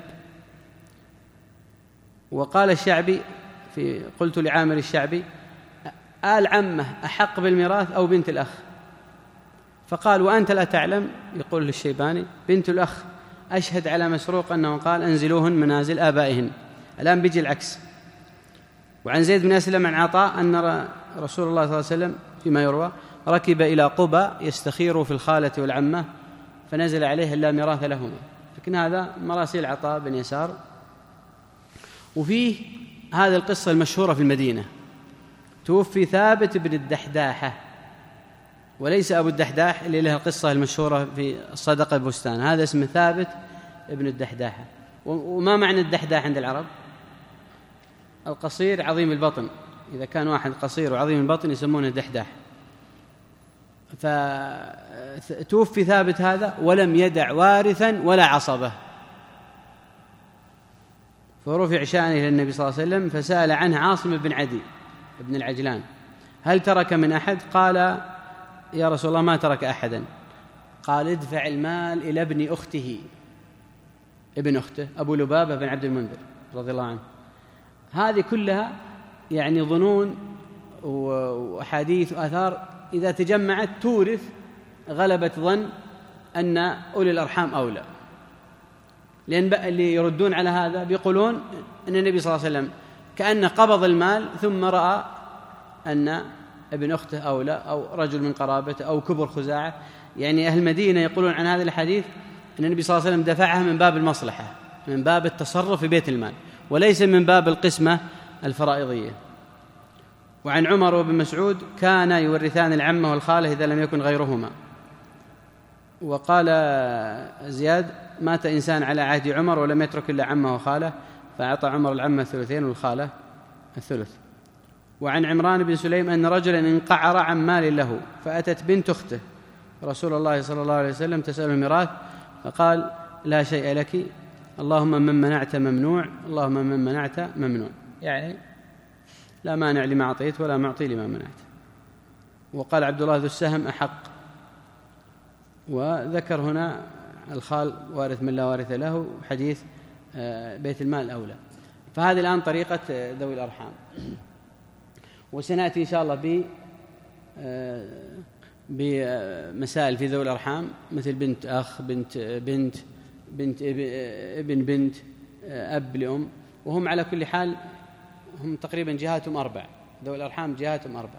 وقال الشعبي في قلت لعامر الشعبي: آل عمة أحق بالميراث أو بنت الأخ؟ فقال: وأنت لا تعلم؟ يقول للشيباني: بنت الأخ. أشهد على مسروق أنه قال: أنزلوهن منازل آبائهن. الآن بيجي العكس. وعن زيد بن أسلم عن عطاء أن رسول الله صلى الله عليه وسلم فيما يروى ركب إلى قبى يستخير في الخالة والعمة، فنزل عليه لا ميراث لهما. لكن هذا مراسيل عطاء بن يسار. وفيه هذه القصة المشهورة في المدينة: توفي ثابت بن الدحداحة، وليس أبو الدحداح اللي له القصة المشهورة في الصدقة البستان، هذا اسمه ثابت ابن الدحداحة. وما معنى الدحداح عند العرب؟ القصير عظيم البطن، إذا كان واحد قصير وعظيم البطن يسمونه دحداح. فتوفي ثابت هذا ولم يدع وارثا ولا عصبة، فرفع شأنه إلى النبي صلى الله عليه وسلم فسأل عنه عاصم بن عدي بن العجلان: هل ترك من أحد؟ قال: يا رسول الله ما ترك أحدا. قال: ادفع المال إلى ابن أخته، ابن أخته أبو لبابة بن عبد المنذر رضي الله عنه. هذه كلها يعني ظنون وأحاديث وآثار إذا تجمعت تورث غلبة ظن أن أولي الأرحام أولى، لأن اللي يردون على هذا بيقولون أن النبي صلى الله عليه وسلم كأنه قبض المال ثم رأى أن ابن أخته أولى أو رجل من قرابته أو كبر خزاعة. يعني أهل المدينة يقولون عن هذا الحديث أن النبي صلى الله عليه وسلم دفعها من باب المصلحة، من باب التصرف في بيت المال، وليس من باب القسمة الفرائضية. وعن عمر وابن مسعود كان يورثان العمة والخالة إذا لم يكن غيرهما. وقال زياد: مات إنسان على عهد عمر ولم يترك إلا عمه وخالة، فأعطى عمر العمة الثلثين والخالة الثلث. وعن عمران بن سليم أن رجلا انقعر عن مال له، فأتت بنت أخته رسول الله صلى الله عليه وسلم تسأل الميراث، فقال: لا شيء لك، اللهم من منعت ممنوع، اللهم من منعت ممنوع، يعني لا مانع لما أعطيت ولا معطي لما منعت. وقال عبد الله ذو السهم أحق. وذكر هنا الخال وارث من لا وارث له، حديث بيت المال أولى. فهذه الآن طريقة ذوي الأرحام. وسنأتي إن شاء الله ب بمسائل في ذوي الأرحام مثل بنت أخ، بنت بنت بنت ابن بنت، أب لأم، وهم على كل حال هم تقريبا جهاتهم أربع. ذوي الأرحام جهاتهم أربع: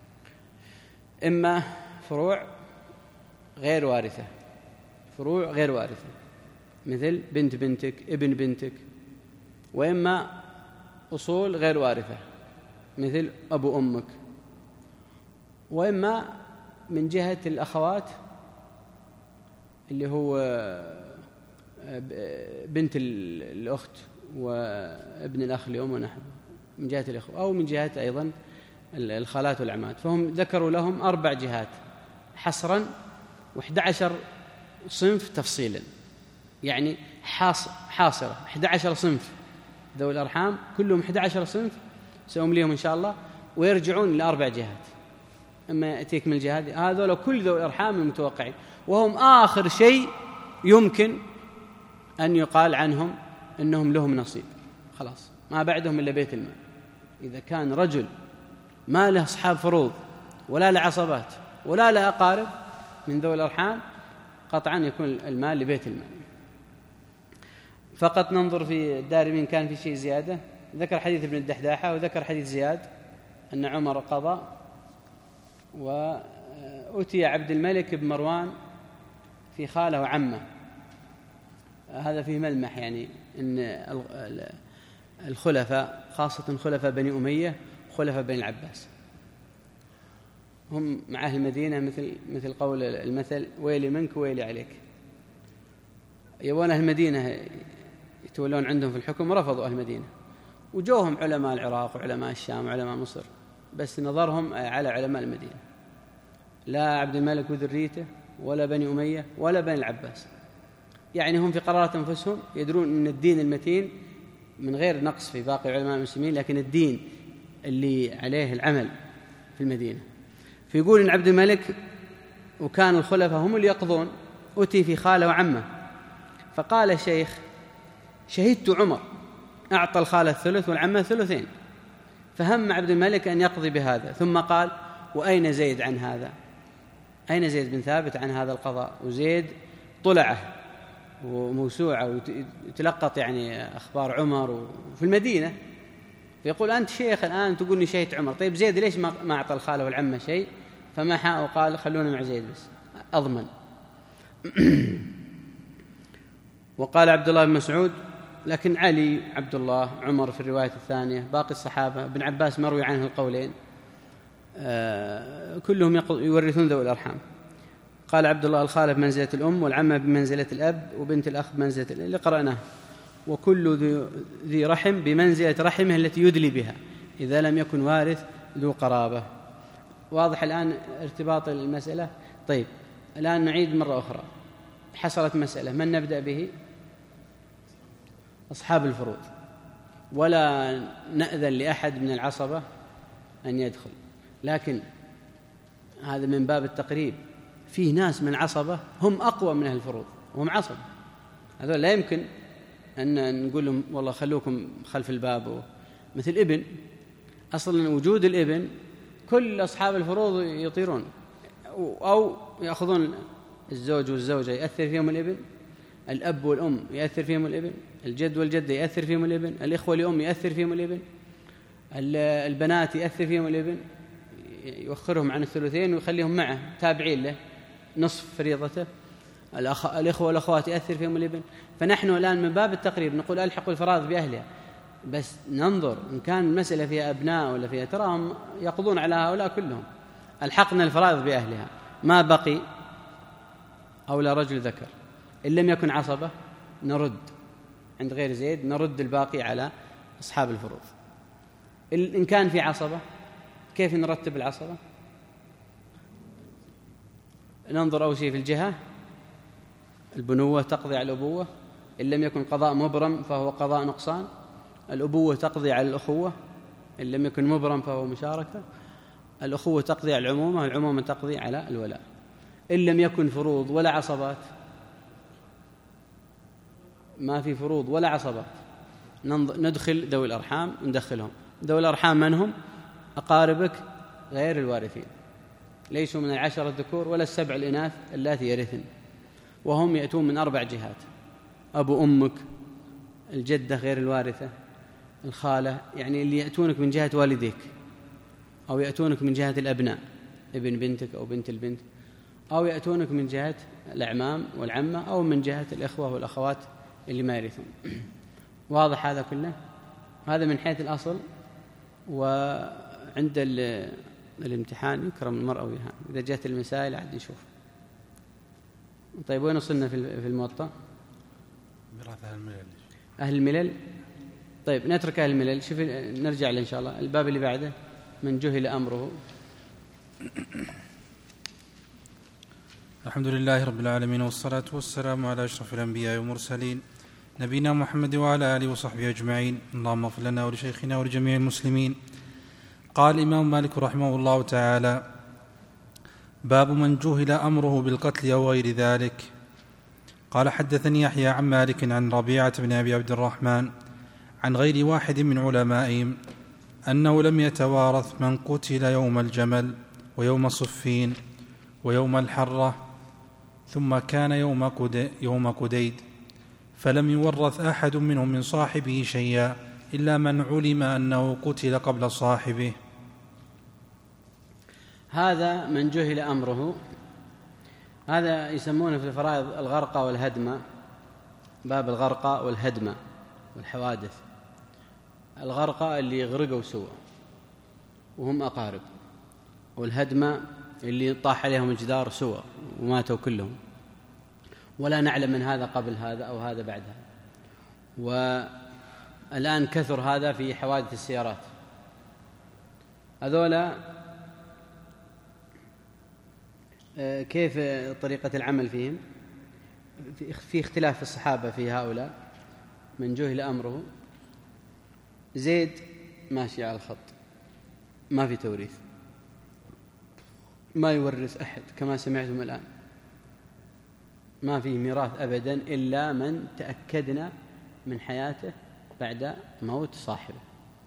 إما فروع غير وارثة، فروع غير وارثة مثل بنت بنتك، ابن بنتك، وإما أصول غير وارثة مثل أبو أمك، وإما من جهة الأخوات اللي هو بنت الأخت وابن الأخ لأم ونحو من جهة الأخوة، أو من جهة أيضا الخالات والعمات. فهم ذكروا لهم أربع جهات حصرا وإحدى عشر صنف تفصيلا، يعني حاصرة إحدى عشر صنف ذوي الأرحام كلهم إحدى عشر صنف سأمليهم إن شاء الله، ويرجعون لأربع جهات. أما يأتيك من الجهات هذول كل ذوي الأرحام المتوقعين، وهم آخر شيء يمكن أن يقال عنهم أنهم لهم نصيب، خلاص ما بعدهم إلا بيت المال. إذا كان رجل ما له أصحاب فروض ولا له عصبات ولا له أقارب من ذوي الأرحام، قطعا يكون المال لبيت المال. فقط ننظر في الدارمين كان في شيء زيادة، ذكر حديث ابن الدحداحة وذكر حديث زياد أن عمر قضى وأتي عبد الملك بن مروان في خاله وعمه. هذا فيه ملمح، يعني أن الخلفاء خاصة خلفاء بني أمية خلفاء بني العباس هم مع أهل المدينة مثل مثل قول المثل ويلي منك ويلي عليك. يبون أهل المدينة يتولون عندهم في الحكم، رفضوا أهل المدينة وجوهم علماء العراق وعلماء الشام وعلماء مصر، بس نظرهم على علماء المدينة، لا عبد الملك وذريته ولا بني أمية ولا بني العباس. يعني هم في قرارات أنفسهم يدرون أن الدين المتين من غير نقص في باقي علماء المسلمين، لكن الدين اللي عليه العمل في المدينة. فيقول إن عبد الملك وكان الخلفاء هم اللي يقضون، أتي في خاله وعمه، فقال الشيخ شهدت عمر أعطى الخالة الثلث والعمة الثلثين، فهم عبد الملك أن يقضي بهذا، ثم قال وأين زيد عن هذا؟ أين زيد بن ثابت عن هذا القضاء؟ وزيد طلعه وموسوعة وتلقط يعني أخبار عمر في المدينة. فيقول أنت شيخ الآن تقولني شهدت عمر، طيب زيد ليش ما أعطى الخالة والعمة شيء؟ فما حاء وقال خلونا مع زيد بس أضمن. وقال عبد الله بن مسعود لكن علي عبد الله عمر في الرواية الثانية، باقي الصحابة ابن عباس مروي عنه القولين آه كلهم يورثون ذوي الأرحام. قال عبد الله الخالة بمنزلة الأم والعمة بمنزلة الأب وبنت الأخ بمنزلة اللي قرأناه، وكل ذي رحم بمنزلة رحمه التي يدلي بها إذا لم يكن وارث ذو قرابة. واضح الآن ارتباط المسألة؟ طيب الآن نعيد مرة أخرى، حصلت مسألة من نبدأ به؟ أصحاب الفروض، ولا نأذن لأحد من العصبة أن يدخل، لكن هذا من باب التقريب. فيه ناس من العصبة هم أقوى من أهل الفروض وهم عصب، هذول لا يمكن أن نقول لهم والله خلوكم خلف الباب، مثل ابن. أصلا وجود الابن كل أصحاب الفروض يطيرون، أو يأخذون الزوج والزوجة يأثر فيهم الابن، الأب والأم يأثر فيهم الابن، الجد والجدة يأثر فيهم الابن، الإخوة لأم يأثر فيهم الابن، البنات يأثر فيهم الابن، يوخرهم عن الثلثين ويخليهم معه تابعين له نصف فريضته. الأخ... الإخوة والأخوات يأثر فيهم الابن. فنحن الآن من باب التقريب نقول ألحقوا الفرائض بأهلها، بس ننظر إن كان المسألة فيها أبناء ولا فيها، تراهم يقضون على هؤلاء كلهم. ألحقنا الفرائض بأهلها، ما بقي أولى رجل ذكر، إن لم يكن عصبة نرد عند غير زيد، نرد الباقي على أصحاب الفروض. إن كان في عصبة كيف نرتب العصبة؟ ننظر أول شيء في الجهة، البنوة تقضي على الأبوة، إن لم يكن قضاء مبرم فهو قضاء نقصان. الأبوة تقضي على الأخوة، إن لم يكن مبرم فهو مشاركة. الأخوة تقضي على العمومة، العمومة تقضي على الولاء. إن لم يكن فروض ولا عصبات ما في فروض ولا عصبات، ندخل ذوي الأرحام ندخلهم. ذوي الأرحام من هم؟ أقاربك غير الوارثين، ليسوا من العشرة الذكور ولا السبع الإناث اللاتي يرثن، وهم يأتون من أربع جهات: أبو أمك، الجدة غير الوارثة، الخالة، يعني اللي يأتونك من جهة والديك، أو يأتونك من جهة الأبناء، ابن بنتك أو بنت البنت، أو يأتونك من جهة الأعمام والعمة، أو من جهة الإخوة والأخوات اللي ما يرثون. واضح هذا كله؟ هذا من حيث الأصل. وعند الامتحان يكرم المرء ويهان، إذا جاءت المسائل عاد نشوف. طيب، وين وصلنا في الموطأ؟ ميراث أهل الملل. أهل الملل. طيب، نترك أهل الملل، شوف نرجع له إن شاء الله. الباب اللي بعده: من جهل أمره. الحمد لله رب العالمين، والصلاة والسلام على أشرف الأنبياء والمرسلين، نبينا محمد وعلى آله وصحبه أجمعين. اللهم اغفر لنا ولشيخنا ولجميع المسلمين. قال الإمام مالك رحمه الله تعالى: باب من جهل أمره بالقتل أو غير ذلك. قال: حدثني يحيى عن مالك عن ربيعة بن أبي عبد الرحمن عن غير واحد من علمائهم أنه لم يتوارث من قتل يوم الجمل ويوم صفين ويوم الحرة ثم كان يوم, كدي يوم كديد، فلم يورث أحد منهم من صاحبه شيئا إلا من علم أنه قتل قبل صاحبه. هذا من جهل أمره، هذا يسمونه في الفرائض الغرقى والهدمة، باب الغرقى والهدمة والحوادث. الغرقى اللي غرقوا سوا وهم أقارب، والهدمة اللي طاح عليهم الجدار سوا وماتوا كلهم، ولا نعلم من هذا قبل هذا أو هذا بعد هذا. والآن كثر هذا في حوادث السيارات. هذولا كيف طريقة العمل فيهم؟ في اختلاف في الصحابة في هؤلاء. من جهل أمره: زيد ماشي على الخط، ما في توريث، ما يورث أحد كما سمعتم الآن، ما في ميراث أبدا إلا من تأكدنا من حياته بعد موت صاحبه.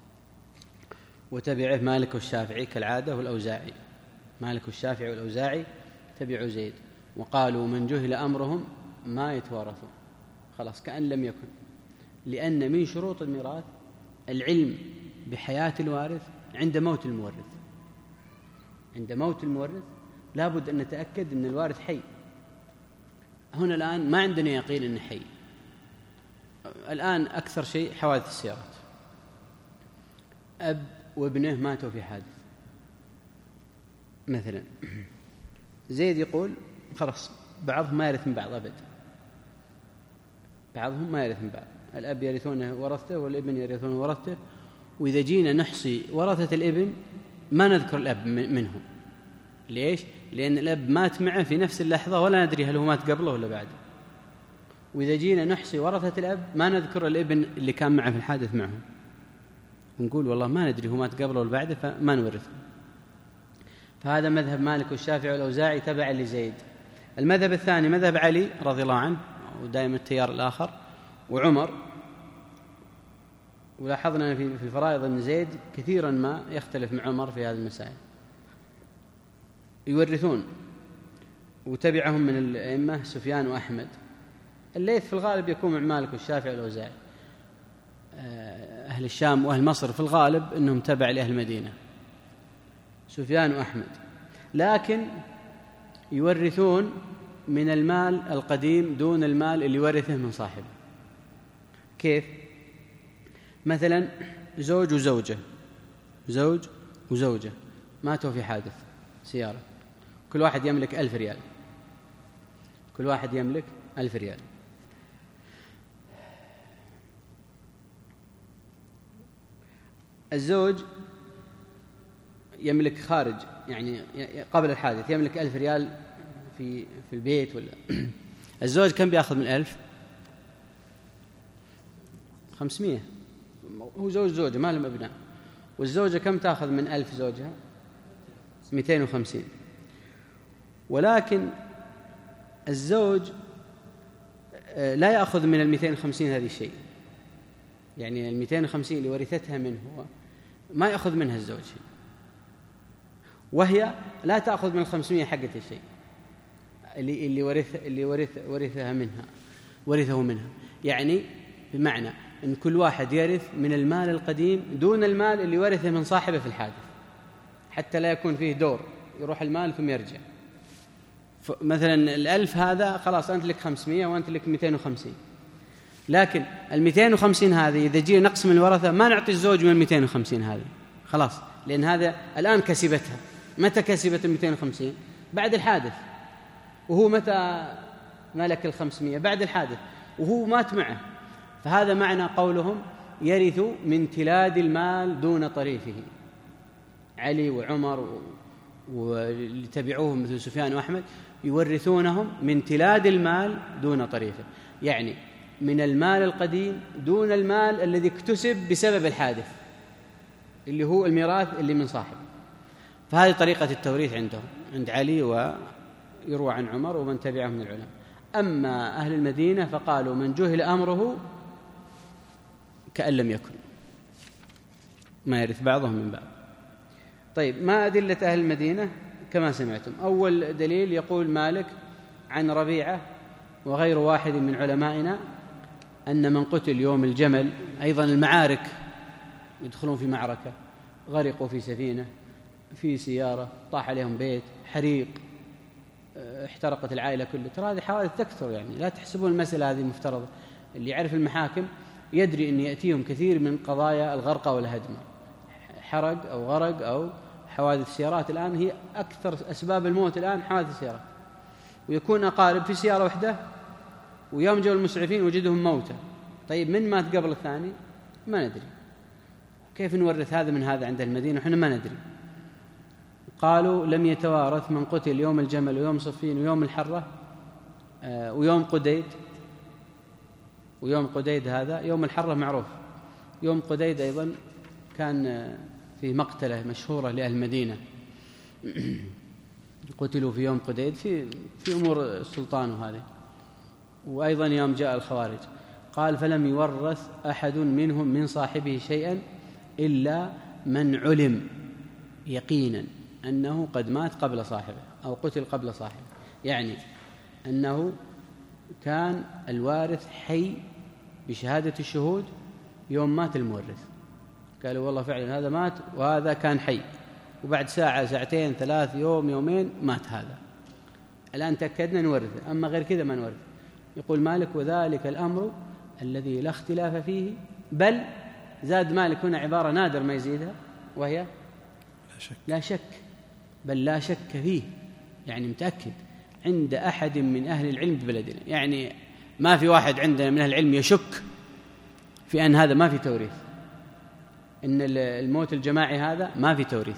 وتبعه مالك والشافعي كالعادة والأوزاعي، مالك والشافعي والأوزاعي تبعوا زيد، وقالوا من جهل أمرهم ما يتوارثون، خلاص كأن لم يكن، لأن من شروط الميراث العلم بحياة الوارث عند موت المورث. عند موت المورث لابد أن نتأكد أن الوارث حي. هنا الآن ما عندنا يقين أنه حي. الآن أكثر شيء حوادث السيارات، أب وابنه ماتوا في حادث مثلا، زيد يقول خلاص بعضهم ما يرث من بعض أبد، بعضهم ما يرث من بعض، الأب يرثونه ورثته والابن يرثونه ورثته. وإذا جينا نحصي ورثة الابن ما نذكر الأب منهم. ليش؟ لأن الأب مات معه في نفس اللحظة ولا ندري هل هو مات قبله ولا بعده. وإذا جينا نحصي ورثة الأب ما نذكر الابن اللي كان معه في الحادث معه، ونقول والله ما ندري هو مات قبله ولا بعده فما نورثه. فهذا مذهب مالك والشافعي والأوزاعي تبع لزيد. المذهب الثاني مذهب علي رضي الله عنه، ودائما التيار الآخر، وعمر. ولاحظنا في الفرائض أن زيد كثيرا ما يختلف مع عمر في هذه المسائل، يورثون. وتبعهم من الأئمة سفيان وأحمد. الليث في الغالب يكون مع مالك والشافعي والأوزاعي. أهل الشام وأهل مصر في الغالب أنهم تبع لأهل المدينة، سفيان وأحمد، لكن يورثون من المال القديم دون المال اللي ورثه من صاحبه. كيف؟ مثلا زوج وزوجة، زوج وزوجة ماتوا في حادث سيارة، كل واحد يملك ألف ريال، كل واحد يملك ألف ريال. الزوج يملك خارج، يعني قبل الحادث يملك ألف ريال في في البيت ولا الزوج كم بياخذ من ألف؟ خمسمية. هو زوج زوجة ما لهم أبناء. والزوجة كم تأخذ من ألف زوجها؟ مئتين وخمسين. ولكن الزوج لا يأخذ من المئتين وخمسين هذه الشيء، يعني المئتين وخمسين اللي ورثتها منه ما يأخذ منها الزوج شيء، وهي لا تأخذ من الخمسمائة حقة الشيء اللي اللي ورث اللي ورث ورثها منها ورثه منها. يعني بمعنى أن كل واحد يرث من المال القديم دون المال اللي ورثه من صاحبه في الحادث، حتى لا يكون فيه دور يروح المال ثم يرجع. مثلا الألف هذا خلاص أنت لك خمسمائة وأنت لك مئتين وخمسين، لكن المئتين وخمسين هذه إذا جي نقص من الورثة ما نعطي الزوج من المئتين وخمسين هذه خلاص، لأن هذا الآن كسبتها. متى كسبت المئتين وخمسين؟ بعد الحادث، وهو متى ملك الخمسمائة؟ بعد الحادث، وهو مات معه. فهذا معنى قولهم يرث من تلاد المال دون طريفه. علي وعمر واللي تبعوهم مثل سفيان وأحمد يورثونهم من تلاد المال دون طريفه، يعني من المال القديم دون المال الذي اكتسب بسبب الحادث اللي هو الميراث اللي من صاحبه. فهذه طريقة التوريث عندهم عند علي ويروى عن عمر ومن تبعهم من العلماء. أما أهل المدينة فقالوا من جهل أمره كأن لم يكن، ما يرث بعضهم من بعض. طيب، ما أدلة أهل المدينة؟ كما سمعتم، أول دليل يقول مالك عن ربيعة وغير واحد من علمائنا أن من قتل يوم الجمل، أيضا المعارك يدخلون في معركة، غرقوا في سفينة، في سيارة، طاح عليهم بيت، حريق، احترقت العائلة كلها، ترى هذه حوادث تكثر، يعني لا تحسبون المسألة هذه مفترضة. اللي يعرف المحاكم يدري أن يأتيهم كثير من قضايا الغرقة والهدم، حرق أو غرق أو حوادث السيارات. الآن هي أكثر أسباب الموت الآن حوادث السيارات، ويكون أقارب في سيارة واحدة ويوم جو المسعفين وجدهم موتى. طيب، من مات قبل الثاني؟ ما ندري. كيف نورث هذا من هذا عند المدينة وحنا ما ندري؟ قالوا لم يتوارث من قتل يوم الجمل ويوم صفين ويوم الحرة آه ويوم قديد. ويوم قديد هذا يوم الحرة معروف، يوم قديد أيضا كان في مقتلة مشهورة لأهل المدينة قتلوا في يوم قديد في في أمور السلطان وهذه. وأيضا يوم جاء الخوارج قال فلم يورث أحد منهم من صاحبه شيئا إلا من علم يقينا أنه قد مات قبل صاحبه أو قتل قبل صاحبه، يعني أنه كان الوارث حي بشهادة الشهود يوم مات المورث، قالوا والله فعلا هذا مات وهذا كان حي، وبعد ساعة ساعتين ثلاث يوم يومين مات هذا، الآن تأكدنا نورثه، أما غير كذا ما نورث. يقول مالك وذلك الأمر الذي لا اختلاف فيه، بل زاد مالك هنا عبارة نادر ما يزيدها وهي لا شك, لا شك بل لا شك فيه، يعني متأكد عند أحد من أهل العلم ببلدنا، يعني ما في واحد عندنا من أهل العلم يشك في أن هذا ما في توريث، إن الموت الجماعي هذا ما في توريث،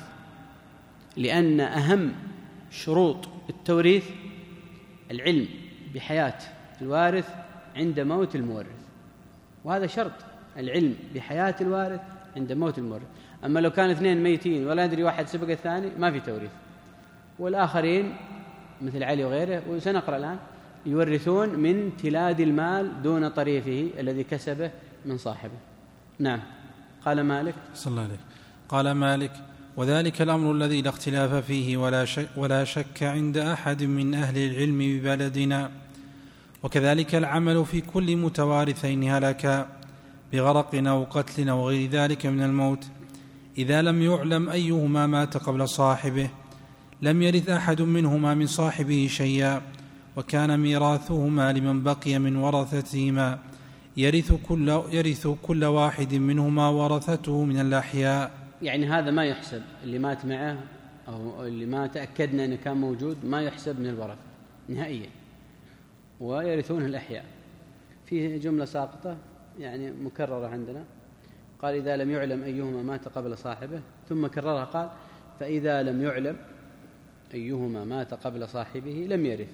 لأن أهم شروط التوريث العلم بحياة الوارث عند موت المورث، وهذا شرط العلم بحياة الوارث عند موت المورث. أما لو كان اثنين ميتين ولا يدري واحد سبق الثاني ما في توريث، والآخرين مثل علي وغيره وسنقرأ الآن يورثون من تلاد المال دون طريفه الذي كسبه من صاحبه. نعم. قال مالك صلى الله عليه قال مالك وذلك الأمر الذي لا اختلاف فيه ولا شك, ولا شك عند أحد من أهل العلم ببلدنا، وكذلك العمل في كل متوارثين هلكا بغرق أو قتل أو غير ذلك من الموت، إذا لم يعلم أيهما مات قبل صاحبه لم يرث أحد منهما من صاحبه شيئا، وكان ميراثهما لمن بقي من ورثتهما، يرث كل, يرث كل واحد منهما ورثته من الأحياء. يعني هذا ما يحسب، اللي مات معه أو اللي ما تأكدنا أنه كان موجود ما يحسب من الورثة نهائيا، ويرثونه الأحياء. فيه جملة ساقطة يعني مكررة عندنا، قال إذا لم يعلم أيهما مات قبل صاحبه، ثم كررها قال فإذا لم يعلم أيهما مات قبل صاحبه لم يرث.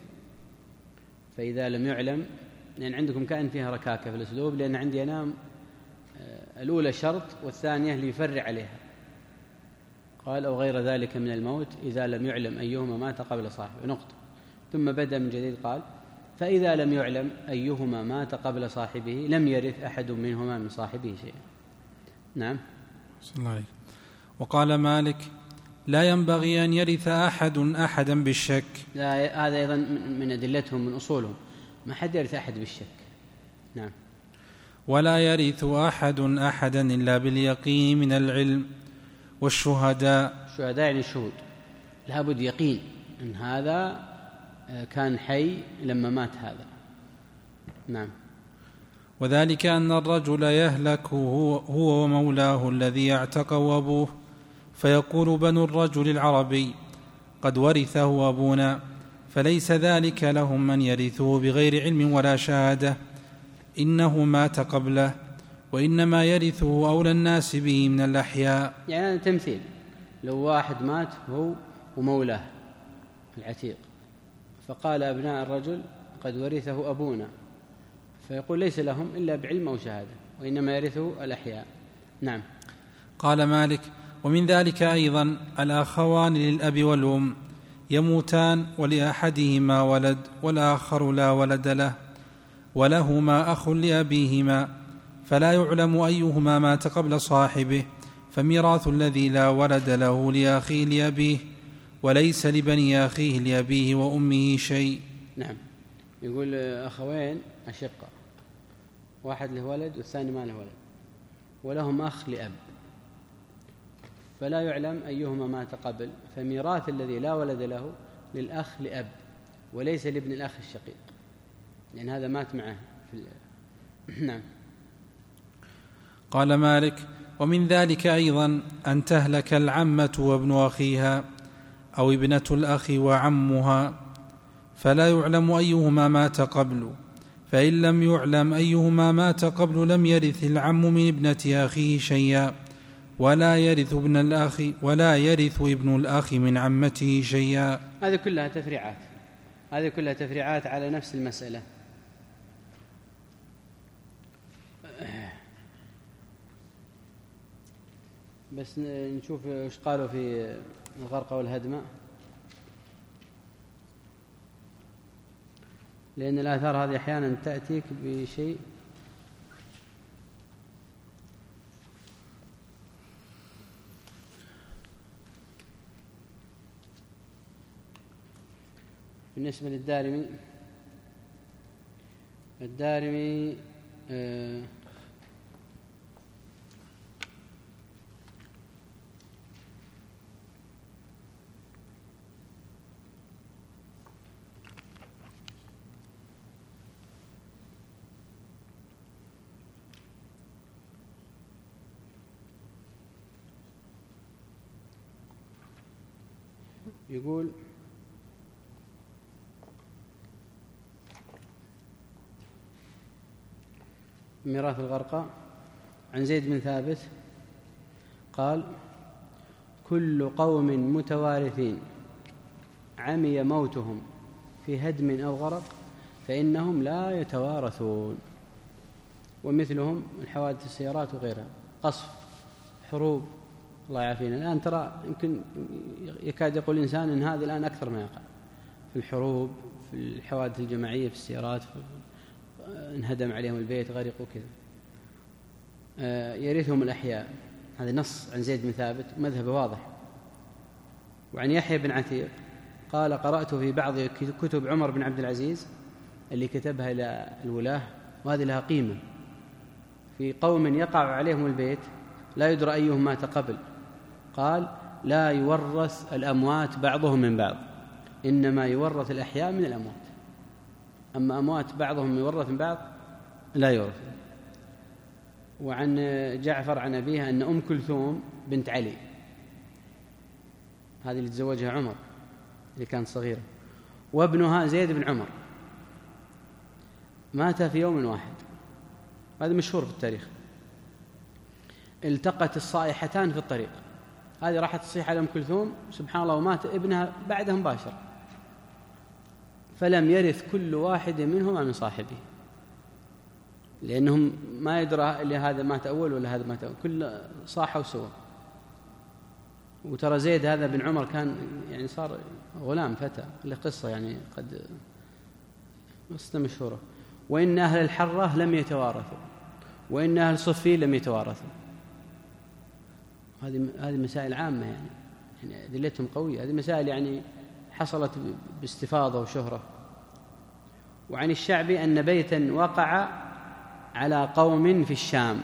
فإذا لم يعلم، لأن عندكم كأن فيها ركاكة في الأسلوب، لأن عندي أنا الأولى شرط والثانية ليفرع عليها، قال أو غير ذلك من الموت إذا لم يعلم أيهما مات قبل صاحبه نقطة، ثم بدأ من جديد قال فإذا لم يعلم أيهما مات قبل صاحبه لم يرث أحد منهما من صاحبه شيئا. نعم. صلى الله عليه. وقال مالك: لا ينبغي أن يرث أحد أحدا بالشك. لا، هذا أيضا من أدلتهم من أصولهم، ما حد يرث أحد بالشك. نعم. ولا يرث أحد أحدا إلا باليقين من العلم. والشهداء، الشهداء يعني الشهود، لابد يقين أن هذا كان حي لما مات هذا. نعم. وذلك أن الرجل يهلك هو ومولاه الذي اعتقه أبوه، فيقول بنو الرجل العربي: قد ورثه أبونا، فليس ذلك لهم من يرثه بغير علم ولا شهادة، إنه مات قبله، وإنما يرثه أولى الناس به من الأحياء. يعني تمثيل، لو واحد مات هو ومولاه العتيق، فقال أبناء الرجل: قد ورثه أبونا، فيقول ليس لهم إلا بعلم أو شهادة، وإنما يرثه الأحياء. نعم. قال مالك: ومن ذلك أيضا الأخوان للأب والأم يموتان ولأحدهما ولد والآخر لا ولد له، ولهما أخ لأبيهما، فلا يعلم أيهما مات قبل صاحبه، فميراث الذي لا ولد له لأخيه لأبيه، وليس لبني أخيه لأبيه وأمه شيء. نعم. يقول أخوين أشقة، واحد له ولد والثاني ما له ولد، ولهم أخ لأب، فلا يعلم أيهما مات قبل، فميراث الذي لا ولد له للأخ لأب وليس لابن الأخ الشقيق، لأن هذا مات معه في نعم. قال مالك: ومن ذلك أيضا أن تهلك العمة وابن أخيها، أو ابنة الأخ وعمها، فلا يعلم أيهما مات قبل، فإن لم يعلم أيهما مات قبل لم يرث العم من ابنة أخيه شيئا، ولا يرث ابن الأخ ولا يرث ابن الأخ من عمته شيئا. هذه كلها تفريعات، هذه كلها تفريعات على نفس المسألة. بس نشوف وش قالوا في الغرقة والهدمة، لأن الآثار هذه أحيانا تأتيك بشيء بالنسبة للدارمي. الدارمي آه يقول: ميراث الغرقى عن زيد بن ثابت قال: كل قوم متوارثين عمي موتهم في هدم أو غرق فإنهم لا يتوارثون، ومثلهم الحوادث السيارات وغيرها، قصف، حروب، الله يعافينا. الآن ترى يمكن يكاد يقول الإنسان إن هذا الآن أكثر ما يقع في الحروب، في الحوادث الجماعية، في السيارات، في انهدم عليهم البيت، غرقوا كذا. يرثهم الأحياء، هذا نص عن زيد بن ثابت، مذهبه واضح. وعن يحيى بن عتيق قال: قرأت في بعض كتب عمر بن عبد العزيز اللي كتبها إلى الولاة، وهذه لها قيمة، في قوم يقع عليهم البيت لا يدرى أيهم مات قبل، قال: لا يورث الأموات بعضهم من بعض، إنما يورث الأحياء من الأموات، أما أموات بعضهم يورث من بعض لا يورث. وعن جعفر عن أبيها أن أم كلثوم بنت علي، هذه اللي تزوجها عمر اللي كانت صغيرة، وابنها زيد بن عمر، مات في يوم واحد، هذا مشهور في التاريخ. التقت الصائحتان في الطريق، هذه راحت تصيح على أم كلثوم سبحان الله، ومات ابنها بعدها مباشرة، فلم يرث كل واحد منهما من صاحبه، لأنهم ما يدرى اللي هذا مات أول ولا هذا مات أول، كل صاحوا سوا. وترى زيد هذا بن عمر كان يعني صار غلام فتى، له قصة يعني قد قصة مشهورة. وإن أهل الحرة لم يتوارثوا، وإن أهل صفين لم يتوارثوا. هذه هذه مسائل عامة يعني، يعني أدلتهم قوية. هذه مسائل يعني حصلت باستفاضة وشهرة. وعن الشعبي أن بيتا وقع على قوم في الشام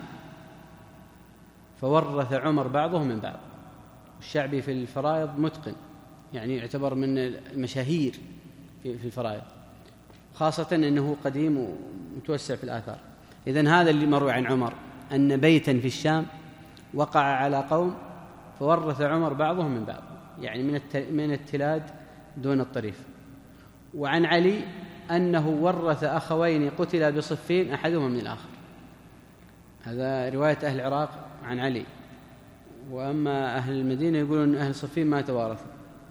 فورث عمر بعضهم من بعض. الشعبي في الفرائض متقن، يعني يعتبر من المشاهير في الفرائض، خاصة أنه قديم ومتوسع في الآثار. إذن هذا اللي مروي عن عمر، أن بيتا في الشام وقع على قوم فورث عمر بعضهم من بعض، يعني من من التلاد دون الطريف. وعن علي أنه ورث أخوين قتلا بصفين أحدهما من الآخر. هذا رواية أهل العراق عن علي. وأما أهل المدينة يقولون أهل صفين ما توارثوا.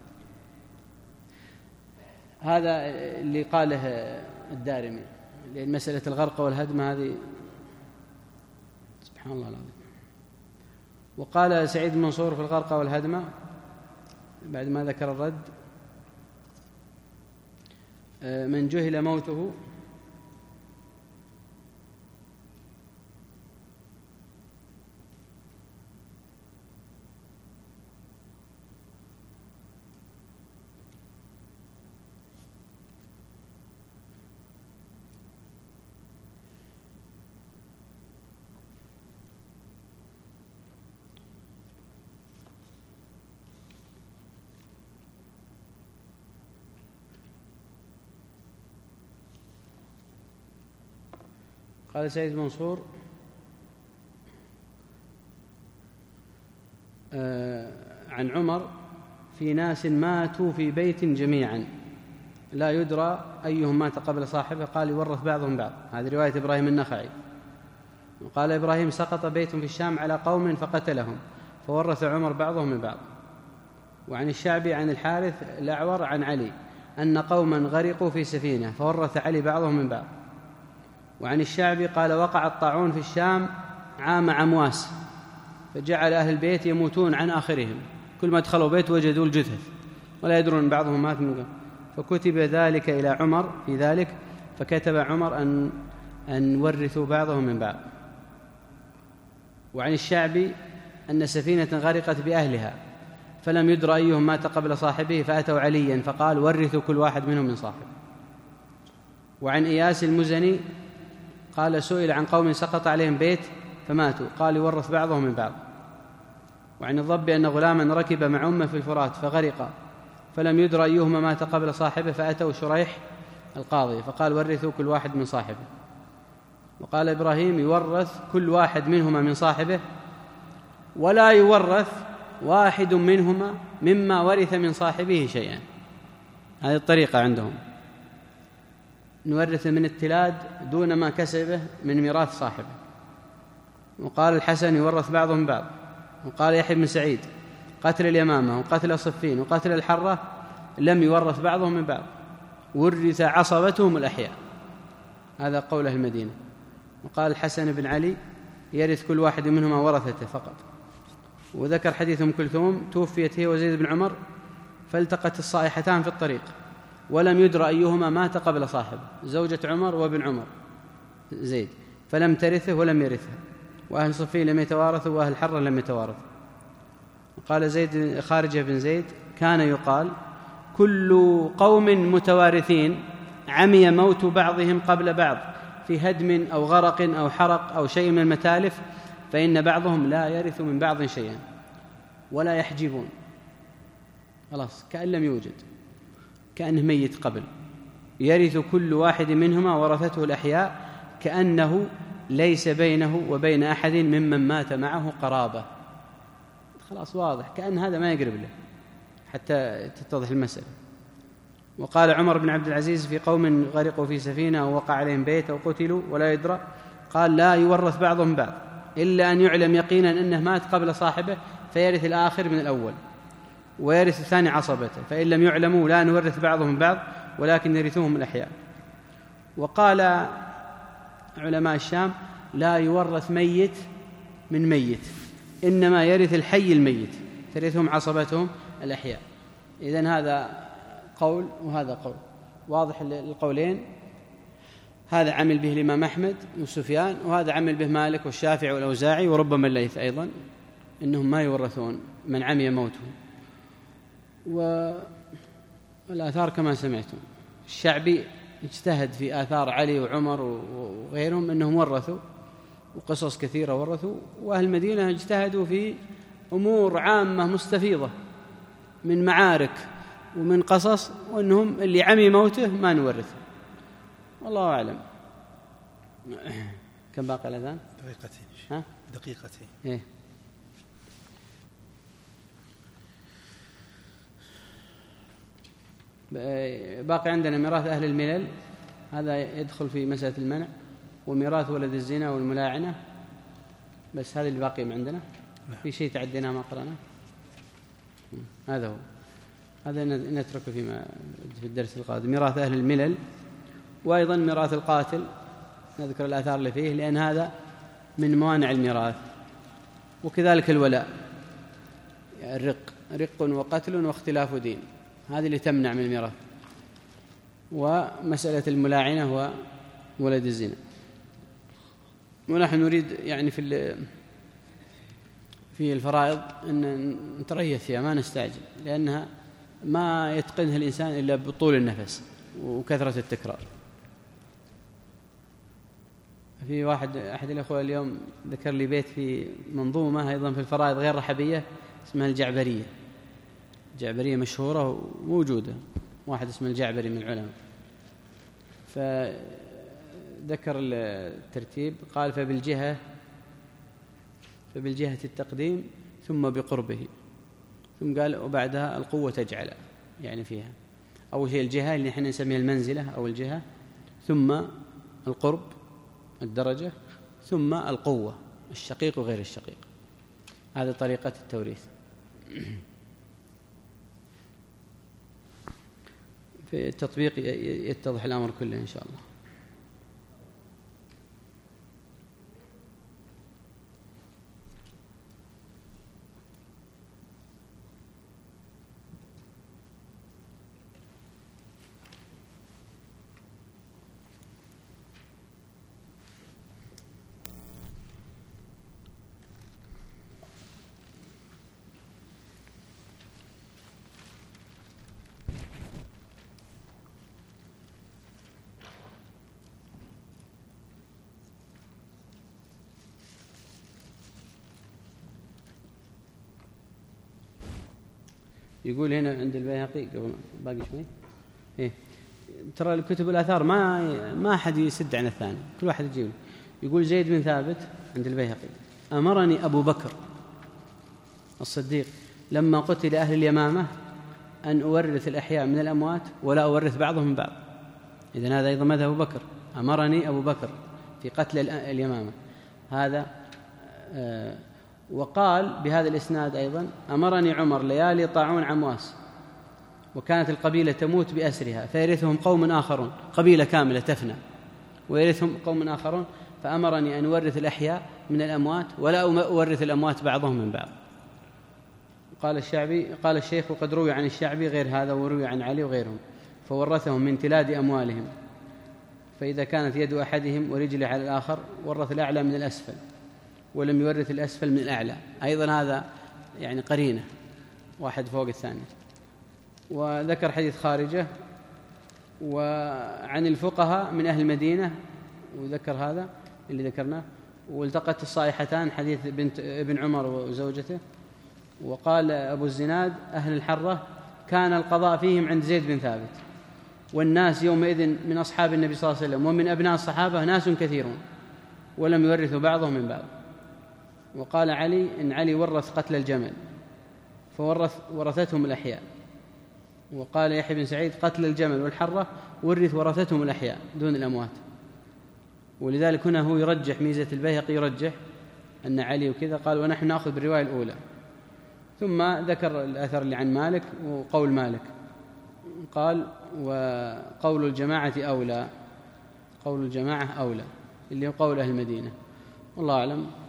هذا اللي قاله الدارمي، لأن مسألة الغرق والهدم هذه سبحان الله العظيم. وقال سعيد المنصور في الغرق والهدم بعد ما ذكر الرد: من جهل موته قال سيد منصور آه عن عمر: في ناس ماتوا في بيت جميعا لا يدرى أيهم مات قبل صاحبه، قال يورث بعضهم بعض. هذه رواية إبراهيم النخعي. وقال إبراهيم: سقط بيت في الشام على قوم فقتلهم فورث عمر بعضهم من بعض. وعن الشعبي عن الحارث الأعور عن علي أن قوما غرقوا في سفينة فورث علي بعضهم من بعض. وعن الشعبي قال: وقع الطاعون في الشام عام عمواس فجعل أهل البيت يموتون عن آخرهم، كل ما دخلوا بيت وجدوا الجثث ولا يدرون بعضهم مات من قبل، فكتب ذلك إلى عمر في ذلك، فكتب عمر أن أن ورثوا بعضهم من بعض. وعن الشعبي أن سفينة غرقت بأهلها فلم يدر أيهم مات قبل صاحبه، فأتوا عليا فقال: ورثوا كل واحد منهم من صاحبه. وعن إياس المزني قال: سئل عن قوم سقط عليهم بيت فماتوا، قال: يورث بعضهم من بعض. وعن الضب أن غلاما ركب مع أمه في الفرات فغرق فلم يدر أيهما مات قبل صاحبه، فأتوا شريح القاضي فقال: ورثوا كل واحد من صاحبه. وقال إبراهيم: يورث كل واحد منهما من صاحبه ولا يورث واحد منهما مما ورث من صاحبه شيئا. هذه الطريقة عندهم، نورث من التلاد دون ما كسبه من ميراث صاحبه. وقال الحسن: يورث بعضهم بعض. وقال يحيى بن سعيد: قتل اليمامة وقتل صفين وقتل الحرة لم يورث بعضهم من بعض، ورث عصبتهم الأحياء. هذا قول أهل المدينة. وقال الحسن بن علي: يرث كل واحد منهما ورثته فقط. وذكر حديث أم كلثوم: توفيت هي وزيد بن عمر فالتقت الصائحتان في الطريق ولم يدر أيهما مات قبل صاحبه، زوجة عمر وابن عمر زيد، فلم ترثه ولم يرثها. وأهل صفين لم يتوارثوا وأهل حرة لم يتوارثوا. وقال زيد خارجة بن زيد: كان يقال: كل قوم متوارثين عمي موت بعضهم قبل بعض في هدم أو غرق أو حرق أو شيء من المتالف، فإن بعضهم لا يرث من بعض شيئا ولا يحجبون، خلاص كأن لم يوجد، كأنه ميت قبل. يرث كل واحد منهما ورثته الأحياء كأنه ليس بينه وبين أحد ممن مات معه قرابة. خلاص واضح، كأن هذا ما يقرب له حتى تتضح المسألة. وقال عمر بن عبد العزيز في قوم غرقوا في سفينة أو وقع عليهم بيت أو قتلوا ولا يدرى، قال: لا يورث بعضهم بعض إلا أن يعلم يقينا أنه مات قبل صاحبه فيرث الآخر من الأول، ويرث الثاني عصبته، فإن لم يعلموا لا نورث بعضهم بعض ولكن يرثوهم الأحياء. وقال علماء الشام: لا يورث ميت من ميت، إنما يرث الحي الميت، ترثهم عصبتهم الأحياء. إذن هذا قول وهذا قول، واضح القولين هذا عمل به الإمام أحمد وسفيان، وهذا عمل به مالك والشافعي والأوزاعي وربما الليث أيضا، إنهم ما يورثون من عمي موته. والآثار كما سمعتم، الشعبي اجتهد في آثار علي وعمر وغيرهم أنهم ورثوا، وقصص كثيرة ورثوا، وأهل المدينة اجتهدوا في أمور عامة مستفيضة من معارك ومن قصص، وأنهم اللي عمي موته ما نورثه. والله أعلم. كم باقي الأذان؟ دقيقتين. ها؟ دقيقتين. إيه؟ باقي عندنا ميراث أهل الملل، هذا يدخل في مسألة المنع، وميراث ولد الزنا والملاعنة، بس هذا اللي باقي من عندنا. في شيء تعدينا ما قرأنا؟ هذا هو، هذا نتركه فيما في الدرس القادم. ميراث أهل الملل، وأيضا ميراث القاتل نذكر الآثار اللي فيه، لأن هذا من موانع الميراث. وكذلك الولاء، الرق، رق وقتل واختلاف دين، هذه اللي تمنع من الميراث. ومسألة الملاعنة وولد الزنا. ونحن نريد يعني في في الفرائض أن نتريث فيها، ما نستعجل، لأنها ما يتقنها الإنسان إلا بطول النفس وكثرة التكرار. في واحد أحد الأخوة اليوم ذكر لي بيت في منظومة أيضا في الفرائض غير رحبية اسمها الجعبرية، جعبرية مشهورة وموجودة، واحد اسمه الجعبري من العلماء، فذكر الترتيب، قال فبالجهة فبالجهة التقديم ثم بقربه، ثم قال وبعدها القوة تجعل، يعني فيها أول شيء الجهة اللي نحن نسميها المنزلة أو الجهة، ثم القرب الدرجة، ثم القوة الشقيق وغير الشقيق. هذه طريقة التوريث. في التطبيق يتضح الأمر كله إن شاء الله. يقول هنا عند البيهقي باقي شوي، إيه ترى الكتب الآثار ما ما أحد يسد عن الثاني، كل واحد يجيب. يقول زيد بن ثابت عند البيهقي أمرني أبو بكر الصديق لما قتل أهل اليمامة أن أورث الأحياء من الأموات ولا أورث بعضهم من بعض. إذن هذا أيضا مذهب أبو بكر، أمرني أبو بكر في قتل اليمامة هذا. آه وقال بهذا الإسناد أيضا أمرني عمر ليالي طاعون عمواس، وكانت القبيلة تموت بأسرها فيرثهم قوم آخرون، قبيلة كاملة تفنى ويرثهم قوم آخرون، فأمرني أن أورث الأحياء من الأموات ولا أورث الأموات بعضهم من بعض. قال الشعبي قال الشيخ وقد روي عن الشعبي غير هذا، وروي عن علي وغيرهم، فورثهم من تلاد أموالهم، فإذا كانت يد أحدهم ورجله على الآخر ورث الأعلى من الأسفل، ولم يورث الأسفل من الأعلى. أيضا هذا يعني قرينة، واحد فوق الثاني. وذكر حديث خارجة وعن الفقهاء من أهل المدينة، وذكر هذا اللي ذكرناه. والتقت الصائحتان حديث بنت ابن عمر وزوجته. وقال أبو الزناد أهل الحرة كان القضاء فيهم عند زيد بن ثابت، والناس يومئذ من أصحاب النبي صلى الله عليه وسلم ومن أبناء الصحابة ناس كثيرون ولم يورثوا بعضهم من بعض. وقال علي إن علي ورث قتل الجمل فورث ورثتهم الأحياء. وقال يحيى بن سعيد قتل الجمل والحرة ورث ورثتهم الأحياء دون الأموات. ولذلك هنا هو يرجح ميزة البيهقي، يرجح أن علي وكذا، قال ونحن نأخذ بالرواية الأولى. ثم ذكر الأثر اللي عن مالك وقول مالك، قال وقول الجماعة أولى، قول الجماعة أولى اللي هو قول أهل المدينة. والله أعلم.